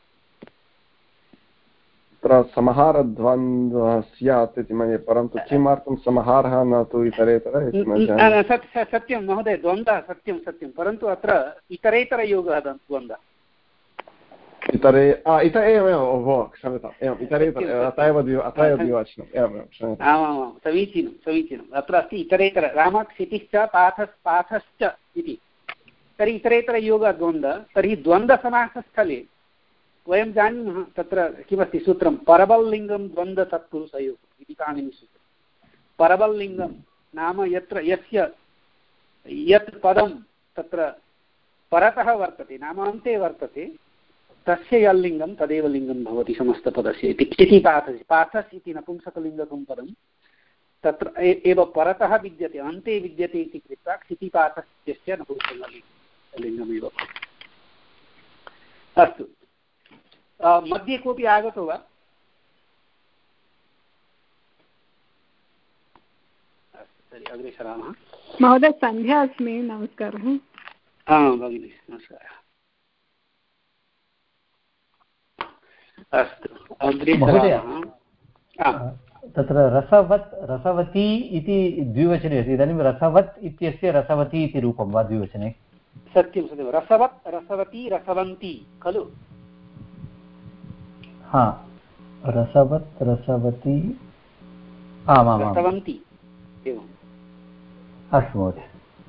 तत्र समाहारद्वन्द्वः स्यात् इति मन्ये परन्तु किमर्थं समाहारः न तु इतरेतर सत्यं महोदय द्वन्द्वः सत्यं सत्यं परन्तु अत्र इतरेतरयोगः द्वन्द्वः इतरे इत एवमेव भो क्षम्यताम् एवम् इतरे अत एव द्वि अत एव द्विवचनम् एवमेव क्षम्यताम् आमामां समीचीनं समीचीनम् अत्र अस्ति इतरेतर रामः क्षितिश्च पाठस् पाठश्च इति तर्हि इतरेतरयोगद्वन्द्व तर्हि द्वन्द्वसमासस्थले वयं जानीमः तत्र किमस्ति सूत्रं परबल्लिङ्गं द्वन्द्व तत्पुरुषयोः इति पाणिनिसूत्रं परबल्लिङ्गं नाम यत्र यस्य यत् पदं तत्र परतः वर्तते नाम अन्ते वर्तते तस्य यल्लिङ्गं तदेव लिङ्गं भवति समस्तपदस्य इति क्षिति पाठस् पाठस् इति नपुंसकलिङ्गकं पदं तत्र एव परतः विद्यते अन्ते विद्यते इति कृत्वा क्षितिपाठस्य नपुंसकलिङ्गमेव अस्तु मध्ये कोऽपि आगतो वा तर्हि अग्रे सरामः महोदय सन्ध्या अस्मि नमस्कारः आं भगिनि नमस्कारः अस्तु अग्रे सरामः तत्र रसवत् रसवती इति द्विवचने अस्ति इदानीं रसवत् इत्यस्य रसवती इति रूपं वा द्विवचने सत्यं सत्यं रसवत् रसवती रसवन्ती खलु हा रसवत् रसवती आमां रसवन्ती एवम् अस्तु महोदय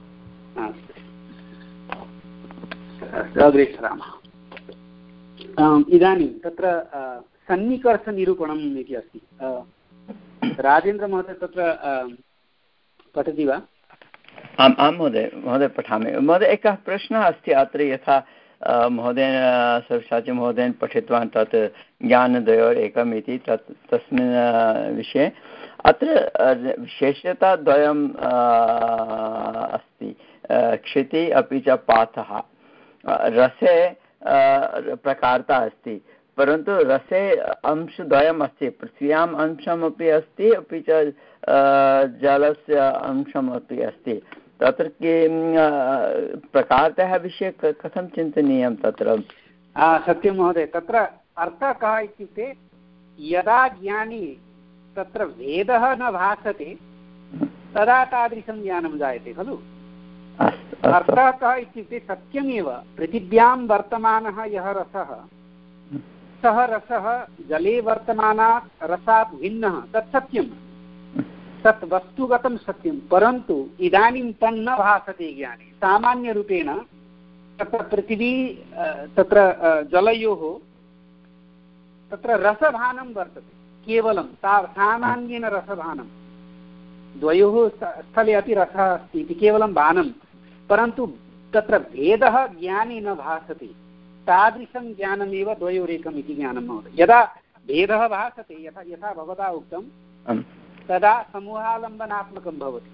अस्तु अग्रे सरामः इदानीं तत्र सन्निकर्षनिरूपणम् इति अस्ति राजेन्द्रमहोदय तत्र पठति वा आम् आं महोदय महोदय पठामि महोदय एकः प्रश्नः अस्ति अत्र यथा महोदयेन सर्वशास्त्रीमहोदयेन पठितवान् तत् ज्ञानद्वयोर् एकम् इति तत् तस्मिन् विषये अत्र विशेषता द्वयम् अस्ति क्षिति अपि च पाठः रसे प्रकारता अस्ति परन्तु रसे अंशद्वयम् अस्ति पृथ्व्याम् अंशमपि अस्ति अपि च जलस्य अंशमपि अस्ति तत्र किं प्रकारतः विषये कथं चिन्तनीयं तत्र सत्यं महोदय तत्र अर्थः कः इत्युक्ते यदा ज्ञानी तत्र वेदः न भासते तदा तादृशं ज्ञानं जायते खलु अर्थः कः इत्युक्ते सत्यमेव पृथिव्यां वर्तमानः यः रसः सः रसः जले वर्तमानात् रसात् भिन्नः तत् सत्यं तत् वस्तुगतं सत्यं परन्तु इदानीं तन्न भासते ज्ञाने सामान्यरूपेण तत्र पृथिवी तत्र जलयोः तत्र रसभानं वर्तते केवलं ता सामान्येन रसभानं द्वयोः स्थले अपि रसः अस्ति इति केवलं भानं परन्तु तत्र भेदः ज्ञाने न भासते तादृशं ज्ञानमेव द्वयोरेकम् इति ज्ञानं भवति यदा भेदः भासते यथा यथा भवता उक्तं तदा समूहालम्बनात्मकं भवति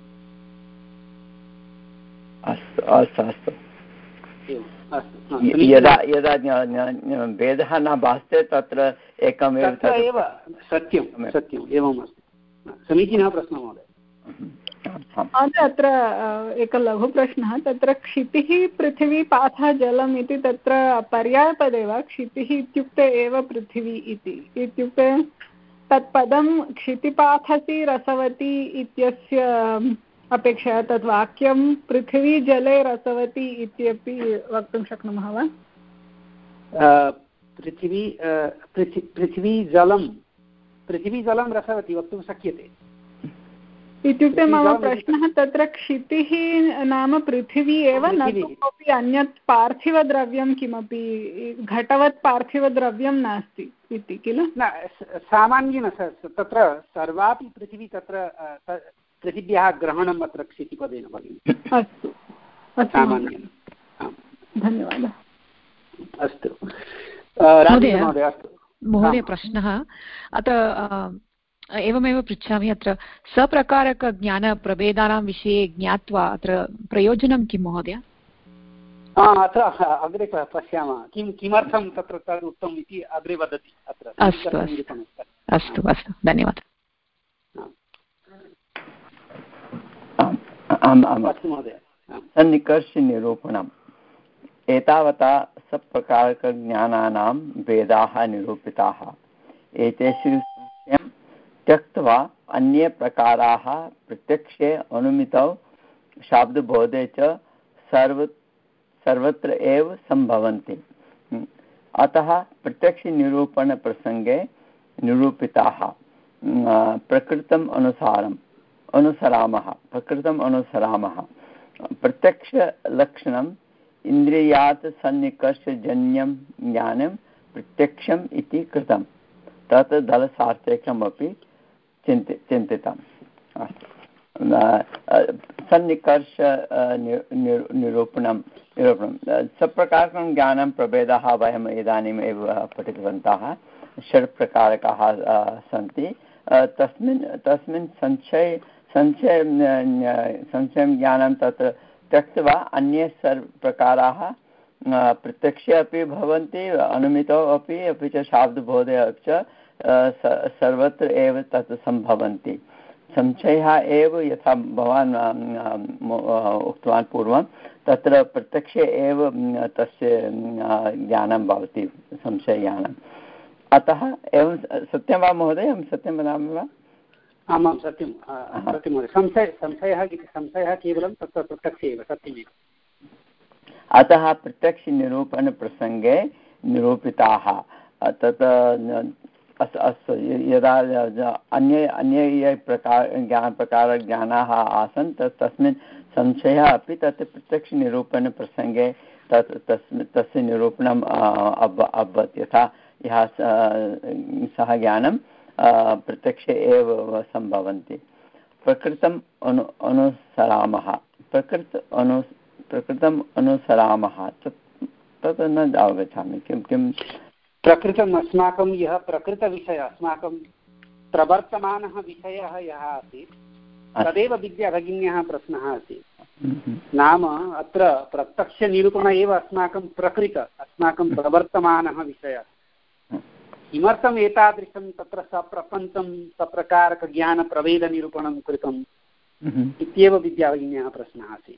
अस्तु अस्तु अस्तु यदा यदा भेदः न भासते तत्र एकमेव एव सत्यं सत्यम् एवम् अस्ति समीचीनः प्रश्नः महोदय अत्र एकः लघुप्रश्नः तत्र क्षितिः पृथिवी पाठः जलम् इति तत्र पर्यायपदे वा क्षितिः इत्युक्ते एव पृथिवी इति इत्युक्ते तत्पदं क्षितिपाठसि रसवती इत्यस्य अपेक्षया तद् वाक्यं पृथिवी जले रसवती इत्यपि वक्तुं शक्नुमः वा पृथिवी पृथिवी जलं पृथिवी जलं रसवती वक्तुं शक्यते इत्युक्ते मम प्रश्नः तत्र क्षितिः नाम पृथिवी एव न तु कोऽपि अन्यत् पार्थिवद्रव्यं किमपि घटवत् पार्थिवद्रव्यं नास्ति इति किल न सामान्येन तत्र सर्वापि पृथिवी तत्र पृथिव्याः ग्रहणम् अत्र क्षितिपदेन भगिनि अस्तु सामान्येन धन्यवादः अस्तु महोदय प्रश्नः अत्र एवमेव पृच्छामि अत्र सप्रकारकज्ञानप्रभेदानां विषये ज्ञात्वा अत्र प्रयोजनं किं महोदय अत्र अग्रे पश्यामः किं किमर्थं तत्र तद् उक्तम् इति अग्रे वदति अत्र अस्तु अस्तु अस्तु धन्यवादः सन्निकर्षनिरूपणम् एतावता सप्रकारकज्ञानानां भेदाः निरूपिताः एतेषु त्यक्त्वा अन्ये प्रकाराः प्रत्यक्षे अनुमितौ शाब्दबोधे च सर्व सर्वत्र एव सम्भवन्ति अतः प्रत्यक्षनिरूपणप्रसङ्गे निरूपिताः प्रकृतम् अनुसारम् अनुसरामः प्रकृतम् अनुसरामः प्रत्यक्षलक्षणम् इन्द्रियात् सन्निकर्षजन्यं ज्ञानं प्रत्यक्षम् इति कृतं तत् दलसार्थकमपि चिन्ति चिन्तितम् सन्निकर्ष निरूपणं निरूपणं सप्रकारकं ज्ञानं प्रभेदाः वयम् इदानीम् एव पठितवन्तः षड्प्रकारकाः सन्ति तस्मिन् तस्मिन् संशय संशय संशयं ज्ञानं तत्र त्यक्त्वा अन्ये सर्व प्रकाराः प्रत्यक्षे अपि भवन्ति अनुमितौ अपि अपि च शाब्दबोधे अपि च सर्वत्र एव तत् सम्भवन्ति संशयः एव यथा भवान् उक्तवान् पूर्वं तत्र प्रत्यक्षे एव तस्य ज्ञानं भवति संशयज्ञानम् अतः एवं सत्यं वा महोदय अहं सत्यं वदामि वा आमां सत्यं सत्यं महोदय संशय संशयः संशयः केवलं तत्र प्रत्यक्षे एव सत्यमेव अतः प्रत्यक्षनिरूपणप्रसङ्गे निरूपिताः तत् अस्तु यदा अन्ये अन्ये ये प्रकार ज्ञानप्रकारज्ञानाः आसन् तत् तस्मिन् संशयः अपि तत् प्रत्यक्षनिरूपणप्रसङ्गे तत् तस्मिन् तस्य निरूपणम् अभ अभवत् यथा यः सः ज्ञानं प्रत्यक्षे एव सम्भवन्ति प्रकृतम् अनु अनुसरामः प्रकृत अनु प्रकृतम् अनुसरामः तत् तत् न अवगच्छामि किं किं प्रकृतम् अस्माकं यः प्रकृतविषयः अस्माकं प्रवर्तमानः विषयः यः आसीत् तदेव विद्याभगिन्याः प्रश्नः आसीत् नाम अत्र प्रत्यक्षनिरूपण एव अस्माकं प्रकृत अस्माकं प्रवर्तमानः विषयः किमर्थम् एतादृशं तत्र सप्रपञ्चं सप्रकारकज्ञानप्रभेदनिरूपणं कृतम् इत्येव विद्याभगिन्याः प्रश्नः आसीत्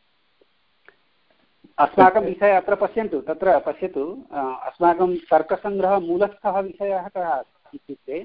अस्माकं विषयः अत्र पश्यन्तु तत्र पश्यतु अस्माकं तर्कसङ्ग्रहमूलस्थः विषयः कः इत्युक्ते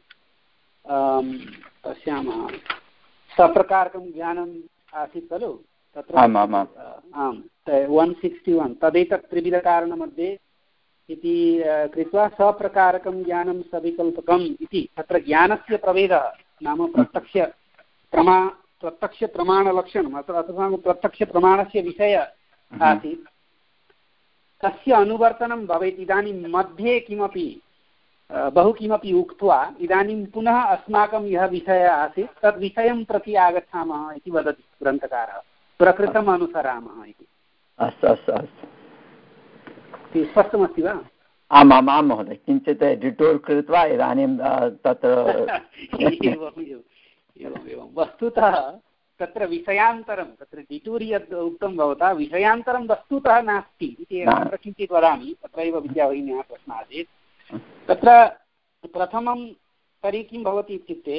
पश्यामः सप्रकारकं ज्ञानम् आसीत् खलु तत्र आम् वन् सिक्स्टि वन् तदेतत् त्रिविधकारणमध्ये इति कृत्वा सप्रकारकं ज्ञानं सविकल्पकम् इति तत्र ज्ञानस्य प्रभेदः नाम प्रत्यक्ष प्रमा प्रत्यक्षप्रमाणलक्षणम् अत्र अथवा प्रत्यक्षप्रमाणस्य विषयः आसीत् तस्य अनुवर्तनं भवेत् इदानीं मध्ये किमपि बहु किमपि उक्त्वा इदानीं पुनः अस्माकं यः विषयः आसीत् तद् विषयं प्रति आगच्छामः इति वदति ग्रन्थकारः प्रकृतम् अनुसरामः इति अस्तु अस्तु अस्तु स्पष्टमस्ति वा आम् आम् आं महोदय किञ्चित् डिटूर् कृत्वा इदानीं तत्र एवम् एवम् एवं वस्तुतः तत्र विषयान्तरं तत्र डिटूर् यद् उक्तं भवता विषयान्तरं वस्तुतः नास्ति इति अत्र किञ्चित् वदामि तत्रैव विद्याभगिन्याः प्रश्नः आसीत् तत्र प्रथमं तर्हि किं भवति इत्युक्ते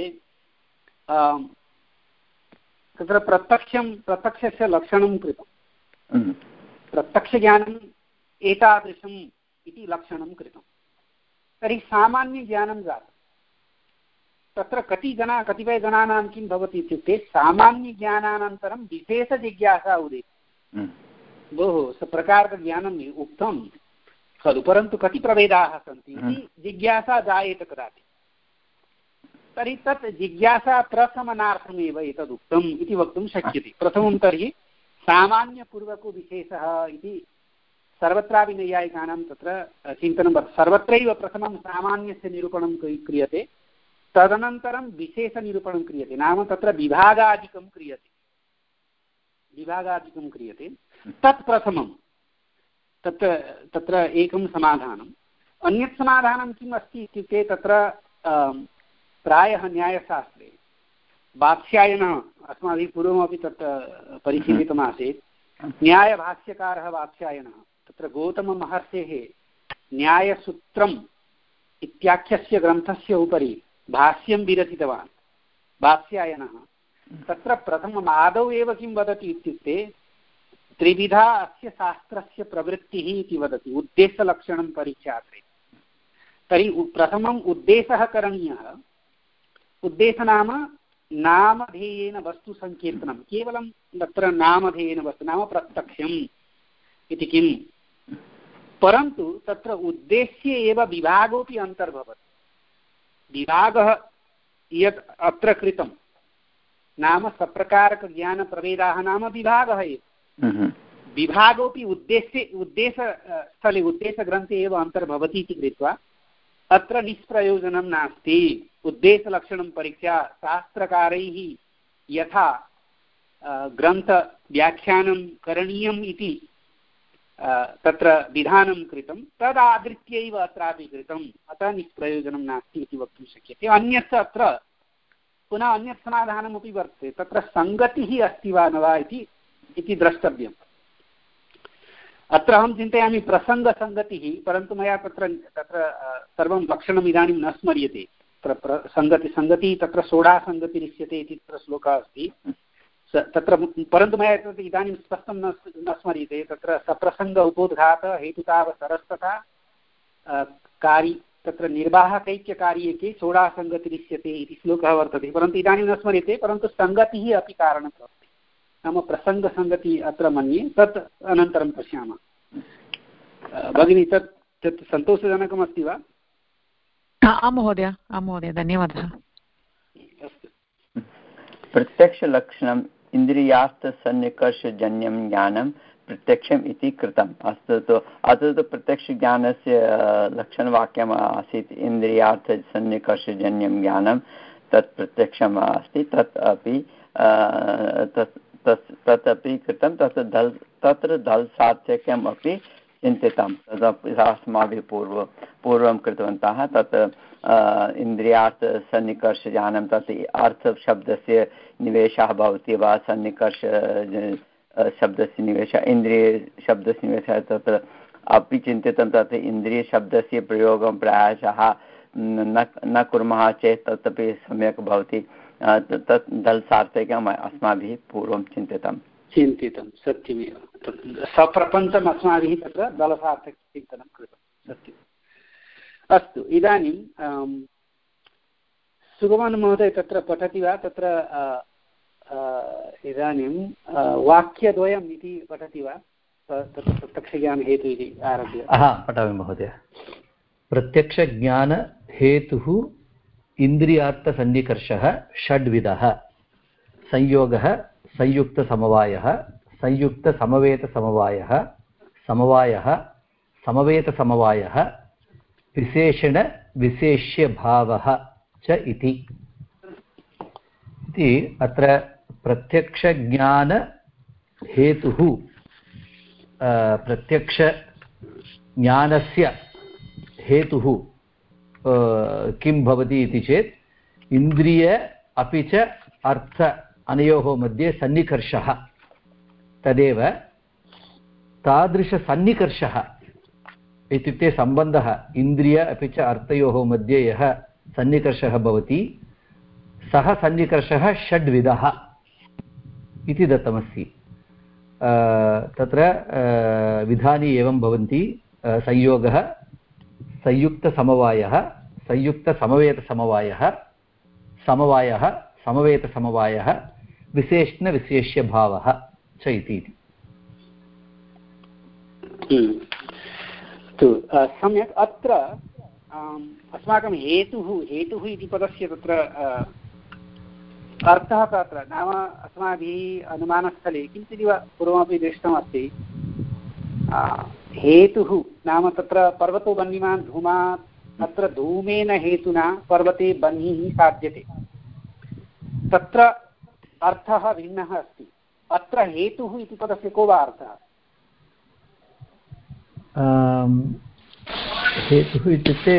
तत्र प्रत्यक्षं प्रत्यक्षस्य लक्षणं कृतं प्रत्यक्षज्ञानम् एतादृशम् इति लक्षणं कृतं तर्हि सामान्यज्ञानं जातं तत्र कति जना कतिपयजनानां किं भवति इत्युक्ते सामान्यज्ञानानन्तरं विशेषजिज्ञासा उदेति भोः सप्रकारकज्ञानम् उक्तं खलु परन्तु कति प्रभेदाः सन्ति इति जिज्ञासा जायेत कदाचित् तर्हि तत् जिज्ञासा प्रशमनार्थमेव एतदुक्तम् इति वक्तुं शक्यते प्रथमं तर्हि सामान्यपूर्वको विशेषः इति सर्वत्रापि नैयायिकानां तत्र चिन्तनं वर्तते सर्वत्रैव प्रथमं सामान्यस्य निरूपणं क्रियते तदनन्तरं विशेषनिरूपणं क्रियते नाम तत्र विभागादिकं क्रियते विभागादिकं क्रियते तत् प्रथमं तत्र तत्र एकं समाधानम् अन्यत् समाधानं किम् अस्ति इत्युक्ते तत्र प्रायः न्यायशास्त्रे वात्स्यायनः अस्माभिः पूर्वमपि तत् परिशीलितमासीत् न्यायभाष्यकारः वात्स्यायनः तत्र गौतममहर्षेः न्यायसूत्रम् इत्याख्यस्य ग्रन्थस्य उपरि भाष्यं विरचितवान् वात्स्यायनः तत्र प्रथमम् आदौ एव किं वदति इत्युक्ते त्रिविधा अस्य शास्त्रस्य प्रवृत्तिः इति वदति उद्देशलक्षणं परिख्याते तर्हि प्रथमम् उद्देशः करणीयः उद्देशः नाम नामधेयेन वस्तुसङ्कीर्तनं केवलं तत्र नामधेयेन वस्तु नाम प्रत्यक्षम् इति किम् परन्तु तत्र उद्देश्ये एव विभागोऽपि अन्तर्भवति। विभागः यत् अत्र कृतं नाम सप्रकारकज्ञानप्रभेदाः नाम विभागः एव। विभागोऽपि उद्देश्ये उद्देशस्थले उद्देशग्रन्थे एव अन्तर्भवति इति कृत्वा अत्र निष्प्रयोजनं नास्ति। उद्देशलक्षणं परीक्षा शास्त्रकारैः यथा ग्रन्थव्याख्यानं करणीयम् इति तत्र विधानं कृतं तदादृत्यैव अत्रापि कृतम्, अतः निष्प्रयोजनं नास्ति इति वक्तुं शक्यते। अन्यत् अत्र पुनः अन्यत् समाधानमपि वर्तते, तत्र सङ्गतिः अस्ति वा न वा इति द्रष्टव्यम्। अत्र अहं चिन्तयामि प्रसङ्गसङ्गतिः, परन्तु मया तत्र तत्र सर्वं लक्षणम् इदानीं न स्मर्यते। तत्र सङ्गति सङ्गतिः तत्र सोढासङ्गतिरिष्यते इति तत्र श्लोकः अस्ति तत्र, परन्तु मया एतत् इदानीं स्पष्टं न न स्मर्यते। तत्र सप्रसङ्ग उपोद्घात हेतुतावसरस्तथा कार्य तत्र निर्वाहकैक्यकार्यके सोढासङ्गतिरिष्यते इति श्लोकः वर्तते, परन्तु इदानीं न स्मर्यते। परन्तु सङ्गतिः अपि कारणं भवति, नाम प्रसङ्गसङ्गतिः अत्र मन्ये, तत् अनन्तरं पश्यामः। भगिनी, तत् तत् सन्तोषजनकमस्ति वा? आं महोदय, आं महोदय, धन्यवादः। प्रत्यक्षलक्षणम् इन्द्रियार्थसन्निकर्षजन्यं ज्ञानं प्रत्यक्षम् इति कृतम्। अस्तु, तु अत्र तु प्रत्यक्षज्ञानस्य लक्षणवाक्यम् आसीत् इन्द्रियार्थसन्निकर्षजन्यं ज्ञानं, तत् प्रत्यक्षम् अस्ति। तत् अपि तत् तत् अपि कृतं। तत्र धल् तत्र धल् सार्थक्यम् अपि चिन्तितं। तदपि अस्माभिः पूर्व पूर्वं कृतवन्तः। तत् इन्द्रियार्थसन्निकर्षज्ञानं तत् अर्थशब्दस्य निवेशः भवति वा, सन्निकर्ष शब्दस्य निवेशः, इन्द्रियशब्दस्य निवेशः, तत्र अपि चिन्तितं। तत् इन्द्रियशब्दस्य प्रयोगं प्रायशः न न कुर्मः चेत् तदपि सम्यक् भवति। तत् दल् सार्थक्यम् अस्माभिः पूर्वं चिन्तितं चिन्तितं सत्यमेव। सप्रपञ्चम् अस्माभिः तत्र दलसार्थक्यचिन्तनं कृतं, सत्यम्। अस्तु, इदानीं सुगमन् महोदय तत्र पठति वा? तत्र इदानीं वाक्यद्वयम् इति पठति वा? तत्र प्रत्यक्षज्ञानहेतु इति आरभ्य। हा, पठामि महोदय। प्रत्यक्षज्ञानहेतुः इन्द्रियार्थसन्निकर्षः षड्विधः: संयोगः, संयुक्तसमवायः, संयुक्तसमवेतसमवायः, समवायः, समवेतसमवायः, विशेषणविशेष्यभावः च इति। अत्र प्रत्यक्षज्ञानहेतुः प्रत्यक्षज्ञानस्य हेतुः किं भवति इति चेत् इन्द्रिय अपि च अर्थ अनयोः मध्ये सन्निकर्षः। तदेव तादृशसन्निकर्षः इत्युक्ते सम्बन्धः इन्द्रिय अपि च अर्थयोः मध्ये यः सन्निकर्षः भवति सः सन्निकर्षः षड्विधः इति दत्तमस्ति। तत्र विधानि एवं भवन्ति: संयोगः, संयुक्तसमवायः, संयुक्तसमवेतसमवायः, समवायः, समवेतसमवायः, विशेषणविशेष्यभावः च इति। सम्यक्। अत्र अस्माकं हेतुः हेतुः इति पदस्य तत्र अर्थः तत्र नाम अस्माभिः अनुमानस्थले किञ्चिदिव पूर्वमपि दृष्टमस्ति। हेतुः नाम तत्र पर्वतो बह्निमान् धूमात्, अत्र धूमेन हेतुना पर्वते बह्निः साध्यते। तत्र अर्थः भिन्नः अस्ति। अत्र हेतुः इति पदस्य को वा अर्थः? हेतुः इत्युक्ते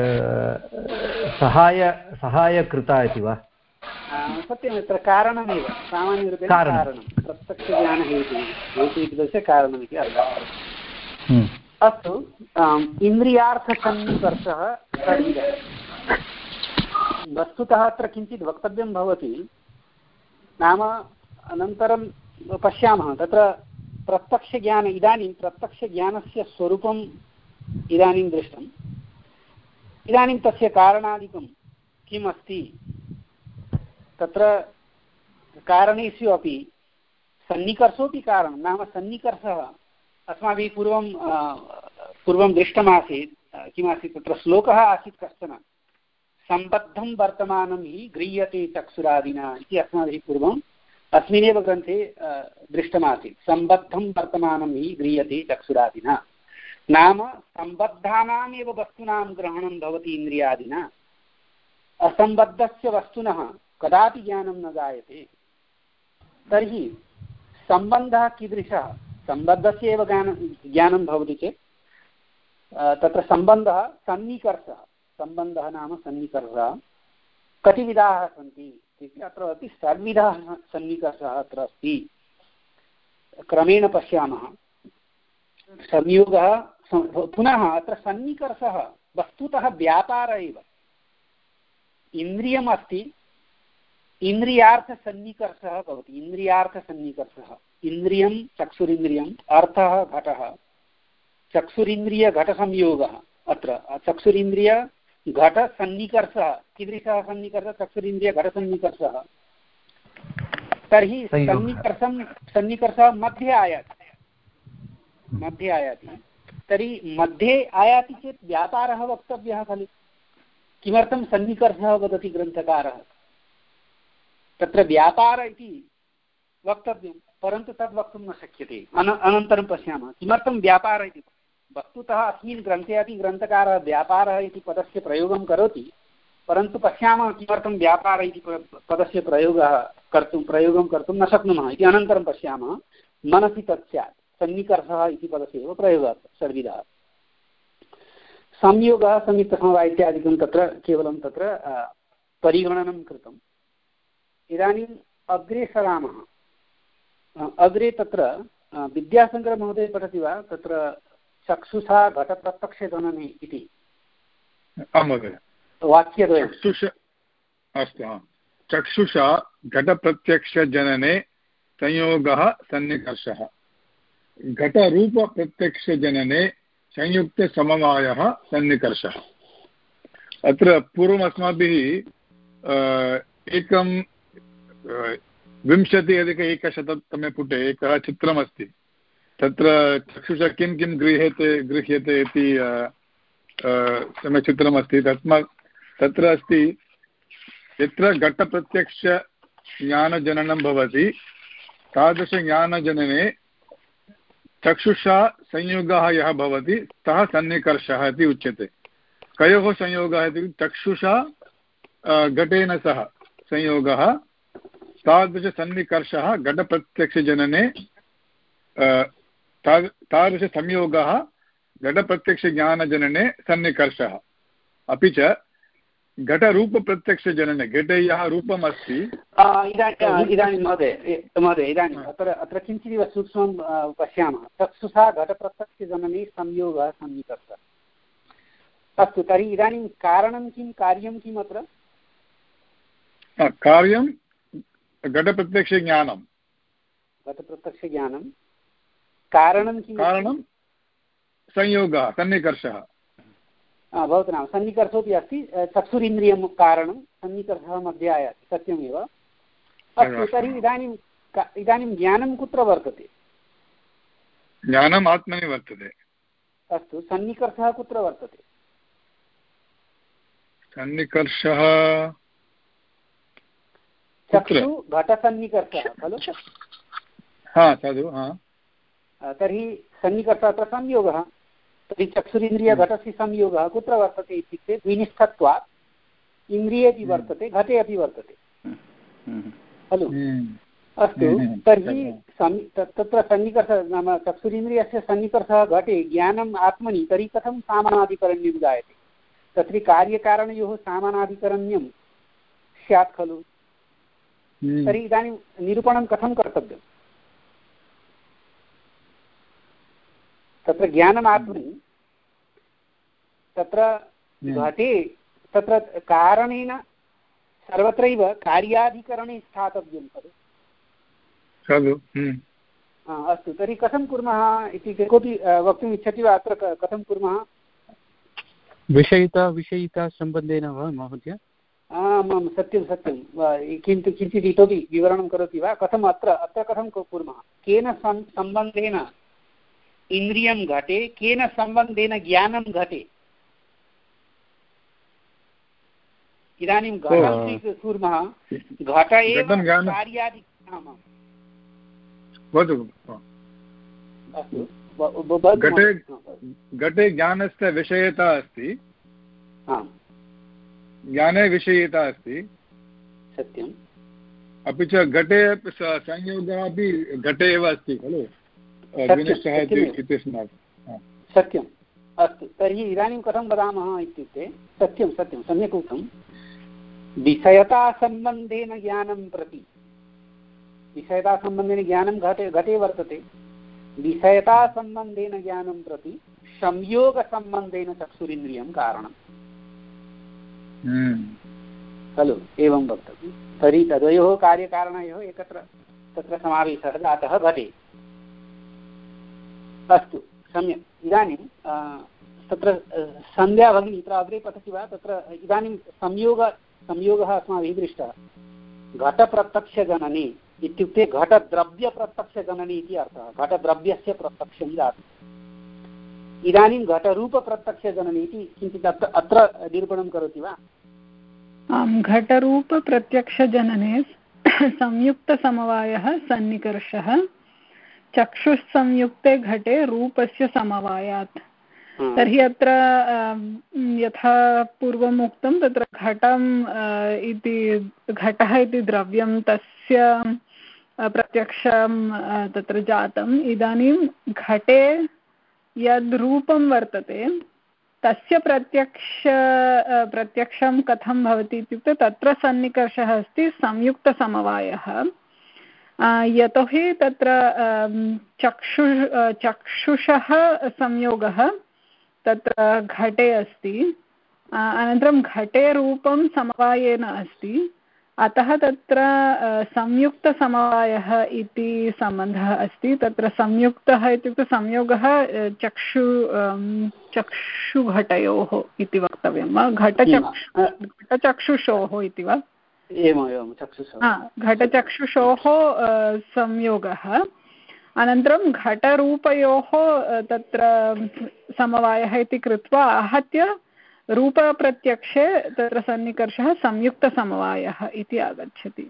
सहाय सहायकृता इति वा? सत्यम्, अत्र कारणमेव सामान्यरूपेण कारणं। प्रत्यक्षज्ञानहेतुः हेतुः इति पदस्य कारणमिति अर्थः। अस्तु, इन्द्रियार्थसन्निकर्षः षड्विधः। वस्तुतः अत्र किञ्चित् वक्तव्यं भवति, नाम अनन्तरं पश्यामः। तत्र प्रत्यक्षज्ञान इदानीं प्रत्यक्षज्ञानस्य स्वरूपम् इदानीं दृष्टम्। इदानीं तस्य कारणादिकं किम् अस्ति? तत्र कारणेषु अपि सन्निकर्षोऽपि कारणं, नाम सन्निकर्षः अस्माभिः पूर्वं पूर्वं दृष्टमासीत् किमासीत् तत्र श्लोकः आसीत् कश्चन सम्बद्धं वर्तमानं हि गृह्यते चक्षुरादिना इति अस्माभिः पूर्वम् अस्मिन्नेव ग्रन्थे दृष्टमासीत् सम्बद्धं वर्तमानं हि गृह्यते चक्षुरादिना नाम सम्बद्धानामेव वस्तूनां ग्रहणं भवति इन्द्रियादिना असम्बद्धस्य वस्तुनः कदापि ज्ञानं न जायते तर्हि सम्बन्धः कीदृशः सम्बद्धस्य एव ज्ञानं ज्ञानं भवति चेत् तत्र सम्बन्धः सन्निकर्षः सम्बन्धः नाम सन्निकर्षः कतिविधाः सन्ति इत्युक्ते अत्र अपि षड्विधाः सन्निकर्षः अत्र अस्ति क्रमेण पश्यामः संयोगः पुनः अत्र सन्निकर्षः वस्तुतः व्यापारः एव इन्द्रियम् अस्ति इन्द्रियार्थसन्निकर्षः भवति इन्द्रियार्थसन्निकर्षः इन्द्रियं चक्षुरिन्द्रियम् अर्थः घटः चक्षुरिन्द्रियघटसंयोगः अत्र चक्षुरिन्द्रियघटसन्निकर्षः कीदृशः सन्निकर्षः चक्षुरिन्द्रियघटसन्निकर्षः तर्हि सन्निकर्षं सन्निकर्षः मध्ये आयाति मध्ये आयाति तर्हि मध्ये आयाति चेत् व्यापारः वक्तव्यः खलु किमर्थं सन्निकर्षः वदति ग्रन्थकारः तत्र व्यापार इति वक्तव्यं परन्तु तद् वक्तुं न शक्यते अन अनन्तरं पश्यामः किमर्थं व्यापार इति वस्तुतः अस्मिन् ग्रन्थे अपि ग्रन्थकारः व्यापारः इति पदस्य प्रयोगं करोति परन्तु पश्यामः किमर्थं व्यापार इति पदस्य प्रयोगः कर्तुं प्रयोगं कर्तुं न शक्नुमः इति अनन्तरं पश्यामः मनसि तत् स्यात् सन्निकर्षः इति पदस्य एव प्रयोगः षड्विधः संयोगः संयुक्तसमवाय इत्यादिकं तत्र केवलं तत्र परिगणनं कृतम् इदानीम् अग्रे सरामः अग्रे तत्र विद्याशङ्करमहोदय पठति वा तत्र चक्षुषा घटप्रत्यक्षजनने इति वाक्यद्वयं चक्षुष अस्तु चक्षुषा घटप्रत्यक्षजनने संयोगः सन्निकर्षः घटरूपप्रत्यक्षजनने संयुक्तसमवायः सन्निकर्षः अत्र पूर्वम् अस्माभिः एकं विंशति अधिक एकशततमे पुटे एकः चित्रमस्ति तत्र चक्षुषा किं किं गृह्यते गृह्यते इति सम्यक् चित्रमस्ति तस्मात् तत्र अस्ति यत्र घटप्रत्यक्षज्ञानजननं भवति तादृशज्ञानजनने चक्षुषा संयोगः यः भवति सः सन्निकर्षः इति उच्यते कयोः संयोगः इति चक्षुषा घटेन सह संयोगः तादृशसन्निकर्षः घटप्रत्यक्षजनने तादृशसंयोगः घटप्रत्यक्षज्ञानजनने सन्निकर्षः अपि च घटरूपप्रत्यक्षजनने घटे यः रूपम् अस्ति इदानीं महोदय महोदय इदानीम् अत्र अत्र किञ्चिदिव सूक्ष्मं पश्यामः चक्षुषा घटप्रत्यक्षजनने संयोगः सन्निकर्षः अस्तु तर्हि इदानीं कारणं किं कार्यं किम् अत्र कार्यं घटप्रत्यक्षज्ञानं घटप्रत्यक्षज्ञानं कारणं किं कारणं संयोगः सन्निकर्षः भवतु नाम सन्निकर्षोऽपि अस्ति चक्षुरिन्द्रियं कारणं सन्निकर्षः मध्ये आयाति सत्यमेव अस्तु तर्हि इदानीं इदानीं ज्ञानं कुत्र वर्तते ज्ञानम् आत्मनि वर्तते अस्तु सन्निकर्षः कुत्र वर्तते सन्निकर्षः चक्षु घटसन्निकर्षः खलु हा तद् हा तर्हि सन्निकर्षः अत्र संयोगः तर्हि चक्षुरिन्द्रियघटस्य संयोगः कुत्र वर्तते इत्युक्ते द्विनिष्ठत्वात् इन्द्रिये अपि वर्तते घटे अपि वर्तते खलु अस्तु तर्हि तत्र सन्निकर्षः नाम चक्षुरिन्द्रियस्य सन्निकर्षः घटे ज्ञानम् आत्मनि तर्हि कथं सामानाधिकरण्यं जायते तत्र कार्यकारणयोः सामानाधिकरण्यं स्यात् खलु तर्हि इदानीं निरूपणं कथं कर्तव्यम् तत्र ज्ञानमात्मनि तत्र घटे तत्र कारणेन सर्वत्रैव कार्याधिकरणे स्थातव्यं खलु खलु अस्तु तर्हि कथं कुर्मः इति कोऽपि वक्तुम् इच्छति वा अत्र कथं कुर्मः विषयिता विषयिता सम्बन्धेन वा महोदय आमां सत्यं सत्यं किन्तु किञ्चित् इतोपि विवरणं करोति वा कथम् अत्र अत्र कथं कुर्मः केन सम्बन्धेन इन्द्रियं घटे केन सम्बन्धेन ज्ञानं घटे। इदानीं घटं स्वीकुर्मः, घट एव कार्यादि घटे घटे ज्ञानस्य विषयता अस्ति, ज्ञाने विषयता अस्ति, सत्यम्। अपि च घटे संयोगः अपि घटे एव अस्ति खलु, इत्यस्मात्। सत्यम्। अस्तु, तर्हि इदानीं कथं वदामः इत्युक्ते सत्यं सत्यं सम्यक् उक्तं। विषयतासम्बन्धेन ज्ञानं प्रति, विषयतासम्बन्धेन ज्ञानं घटे घटे वर्तते, विषयतासम्बन्धेन ज्ञानं प्रति संयोगसम्बन्धेन चक्षुरिन्द्रियं कारणम् खलु, एवं वक्तव्यं। तर्हि तद्वयोः कार्यकारणयोः एकत्र तत्र समावेशः जातः घटे। अस्तु, सम्यक्। इदानीं तत्र सन्ध्या भगिनी तत्र अग्रे पठति वा? तत्र इदानीं संयोग संयोगः अस्माभिः दृष्टः। घटप्रत्यक्षजनने इत्युक्ते घटद्रव्यप्रत्यक्षजनने इति अर्थः, घटद्रव्यस्य प्रत्यक्षं जातम्। इदानीं घटरूपप्रत्यक्षजनने इति किञ्चित् अत्र अत्र निरूपणं करोति वा? आम्, घटरूपप्रत्यक्षजनने संयुक्तसमवायः सन्निकर्षः चक्षुस्संयुक्ते घटे रूपस्य समवायात्। तर्हि अत्र यथा पूर्वम् उक्तं तत्र घटम् इति घटः इति द्रव्यं तस्य प्रत्यक्षं तत्र जातम्। इदानीं घटे यद् रूपं वर्तते तस्य प्रत्यक्ष प्रत्यक्षं कथं भवति इत्युक्ते तत्र सन्निकर्षः अस्ति संयुक्तसमवायः। यतोहि तत्र चक्षु चक्षुषः संयोगः तत्र घटे अस्ति, अनन्तरं घटे रूपं समवायेन अस्ति, अतः तत्र संयुक्तसमवायः इति सम्बन्धः अस्ति। तत्र संयुक्तः इत्युक्ते संयोगः चक्षु चक्षुघटयोः इति वक्तव्यं वा? घटचक्षु घटचक्षुषोः इति वा? एवम् एवं चक्षुषोः घटचक्षुषोः संयोगः, अनन्तरं घटरूपयोः तत्र समवायः इति कृत्वा आहत्य रूपप्रत्यक्षे तत्र सन्निकर्षः संयुक्तसमवायः इति आगच्छति।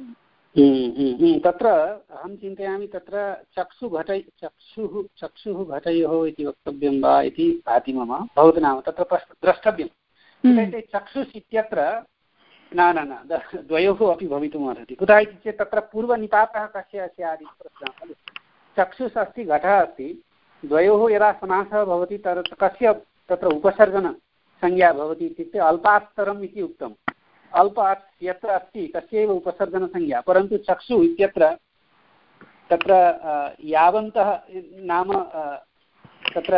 तत्र अहं चिन्तयामि तत्र चक्षुघट चक्षुः चक्षुः घटयोः इति वक्तव्यं वा इति भाति मम। भवतु नाम तत्र द्रष्टव्यं। चक्षुः इत्यत्र न न न द्वयोः अपि भवितुम् अर्हति। कुतः इति चेत् तत्र पूर्वनिपातः कस्य स्यात् इति प्रश्नः खलु। चक्षुः अस्ति, घटः अस्ति, द्वयोः यदा समासः भवति तत् कस्य तत्र उपसर्जनसंज्ञा भवति इत्युक्ते अल्पात्तरम् इति उक्तम्। अल्प यत्र अस्ति तस्यैव उपसर्जनसंज्ञा, परन्तु चक्षुः इत्यत्र तत्र यावन्तः नाम तत्र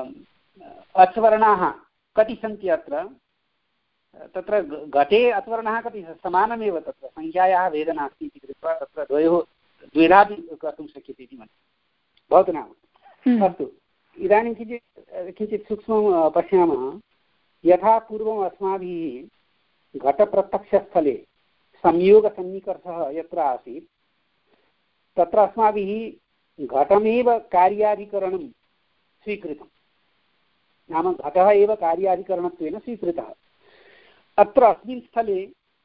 अच्वर्णाः कति सन्ति अत्र, तत्र घटे अच्वर्णः कति समानमेव, तत्र संख्यायाः भेदः नास्ति इति कृत्वा तत्र द्वयोः द्विधापि कर्तुं शक्यते इति मन्ये। भवतु नाम। अस्तु, इदानीं किञ्चित् किञ्चित् सूक्ष्मं पश्यामः। यथा पूर्वम् अस्माभिः घटप्रत्यक्षस्थले संयोगसन्निकर्षः यत्र आसीत् तत्र अस्माभिः घटमेव कार्याधिकरणं स्वीकृतं, नाम घटः एव कार्याधिकरणत्वेन स्वीकृतः। अत्र अस्मिन् स्थले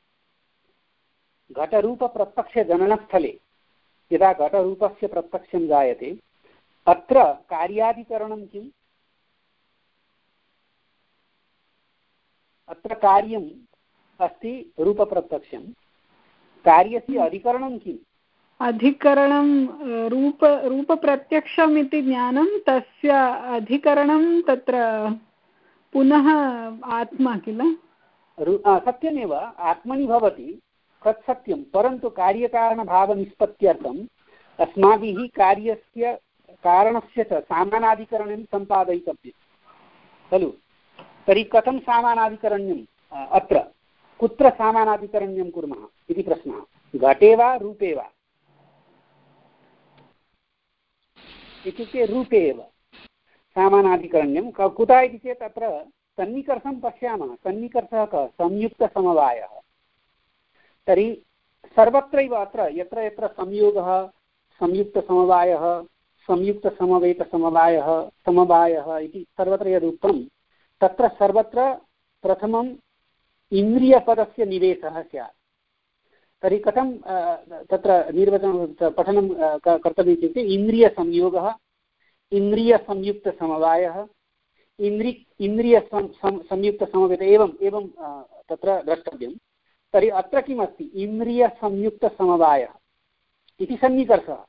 घटरूपप्रत्यक्षजननस्थले यदा घटरूपस्य प्रत्यक्षं जायते अत्र कार्याधिकरणं किम्? अत्र कार्यम् अस्ति रूपप्रत्यक्षं, कार्यस्य अधिकरणं किम्? अधिकरणं रूप रूपप्रत्यक्षम् इति ज्ञानं, तस्य अधिकरणं तत्र पुनः आत्मा किल? सत्यमेव, आत्मनि भवति, तत् सत्यं, परन्तु कार्यकारणभावनिष्पत्त्यर्थम् अस्माभिः कार्यस्य कारणस्य च सामानाधिकरणं सम्पादयितव्यं खलु। तर्हि कथं सामानाधिकरण्यम्? अत्र कुत्र सामानाधिकरण्यं कुर्मः इति प्रश्नः। घटे वा रूपे वा? इत्युक्ते रूपे एव सामानाधिकरण्यं। कुतः इति चेत् अत्र सन्निकर्षं पश्यामः। सन्निकर्षः कः? संयुक्तसमवायः। तर्हि सर्वत्रैव अत्र यत्र यत्र संयोगः, संयुक्तसमवायः, संयुक्तसमवेतसमवायः समवायः इति सर्वत्र यदुक्तं तत्र सर्वत्र प्रथमम् इन्द्रियपदस्य निवेशः स्यात्। तर्हि कथं तत्र निर्वचनं पठनं कर्तव्यम् इत्युक्ते इन्द्रियसंयोगः, इन्द्रियसंयुक्तसमवायः, इन्द्रि इन्द्रिय संयुक्तसमवेत एवम् एवं तत्र द्रष्टव्यं। तर्हि अत्र किमस्ति इन्द्रियसंयुक्तसमवायः इति सन्निकर्षः।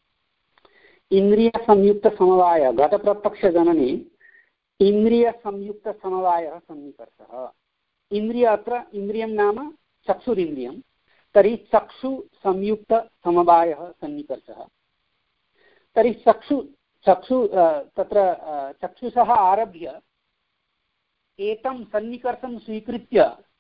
इन्द्रियसंयुक्तसमवाय घटप्रत्यक्षजनने इन्द्रियसंयुक्तसमवायः सन्निकर्षः। इन्द्रिय अत्र इन्द्रियं नाम चक्षुरिन्द्रियं, तर्हि चक्षुसंयुक्तसमवायः सन्निकर्षः। तर्हि चक्षु चक्षु तत्र चक्षुषः आरभ्य एतं सन्निकर्षं स्वीकृत्य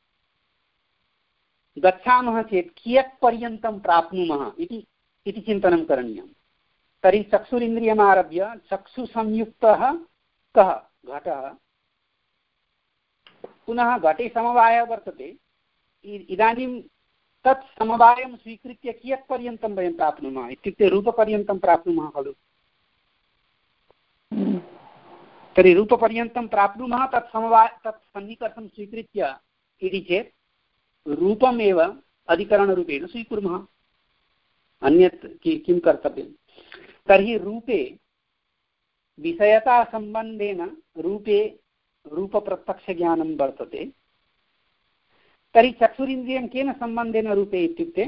गच्छामः चेत् कियत्पर्यन्तं प्राप्नुमः इति इति चिन्तनं करणीयं। तर्हि चक्षुरिन्द्रियमारभ्य चक्षुसंयुक्तः कः घटः, पुनः घटे समवायः वर्तते। इदानीं तत् समवायं स्वीकृत्य कियत्पर्यन्तं वयं प्राप्नुमः इत्युक्ते रूपपर्यन्तं प्राप्नुमः खलु। तर्हि रूपपर्यन्तं प्राप्नुमः तत् समवाय तत् सन्निकर्षं स्वीकृत्य इति चेत् रूपमेव अधिकरणरूपेण स्वीकुर्मः, अन्यत् किं कर्तव्यं। तर्हि रूपे विषयतासम्बन्धेन रूपे रूपप्रत्यक्षज्ञानं वर्तते। तर्हि चक्षुरिन्द्रियं केन सम्बन्धेन रूपे इत्युक्ते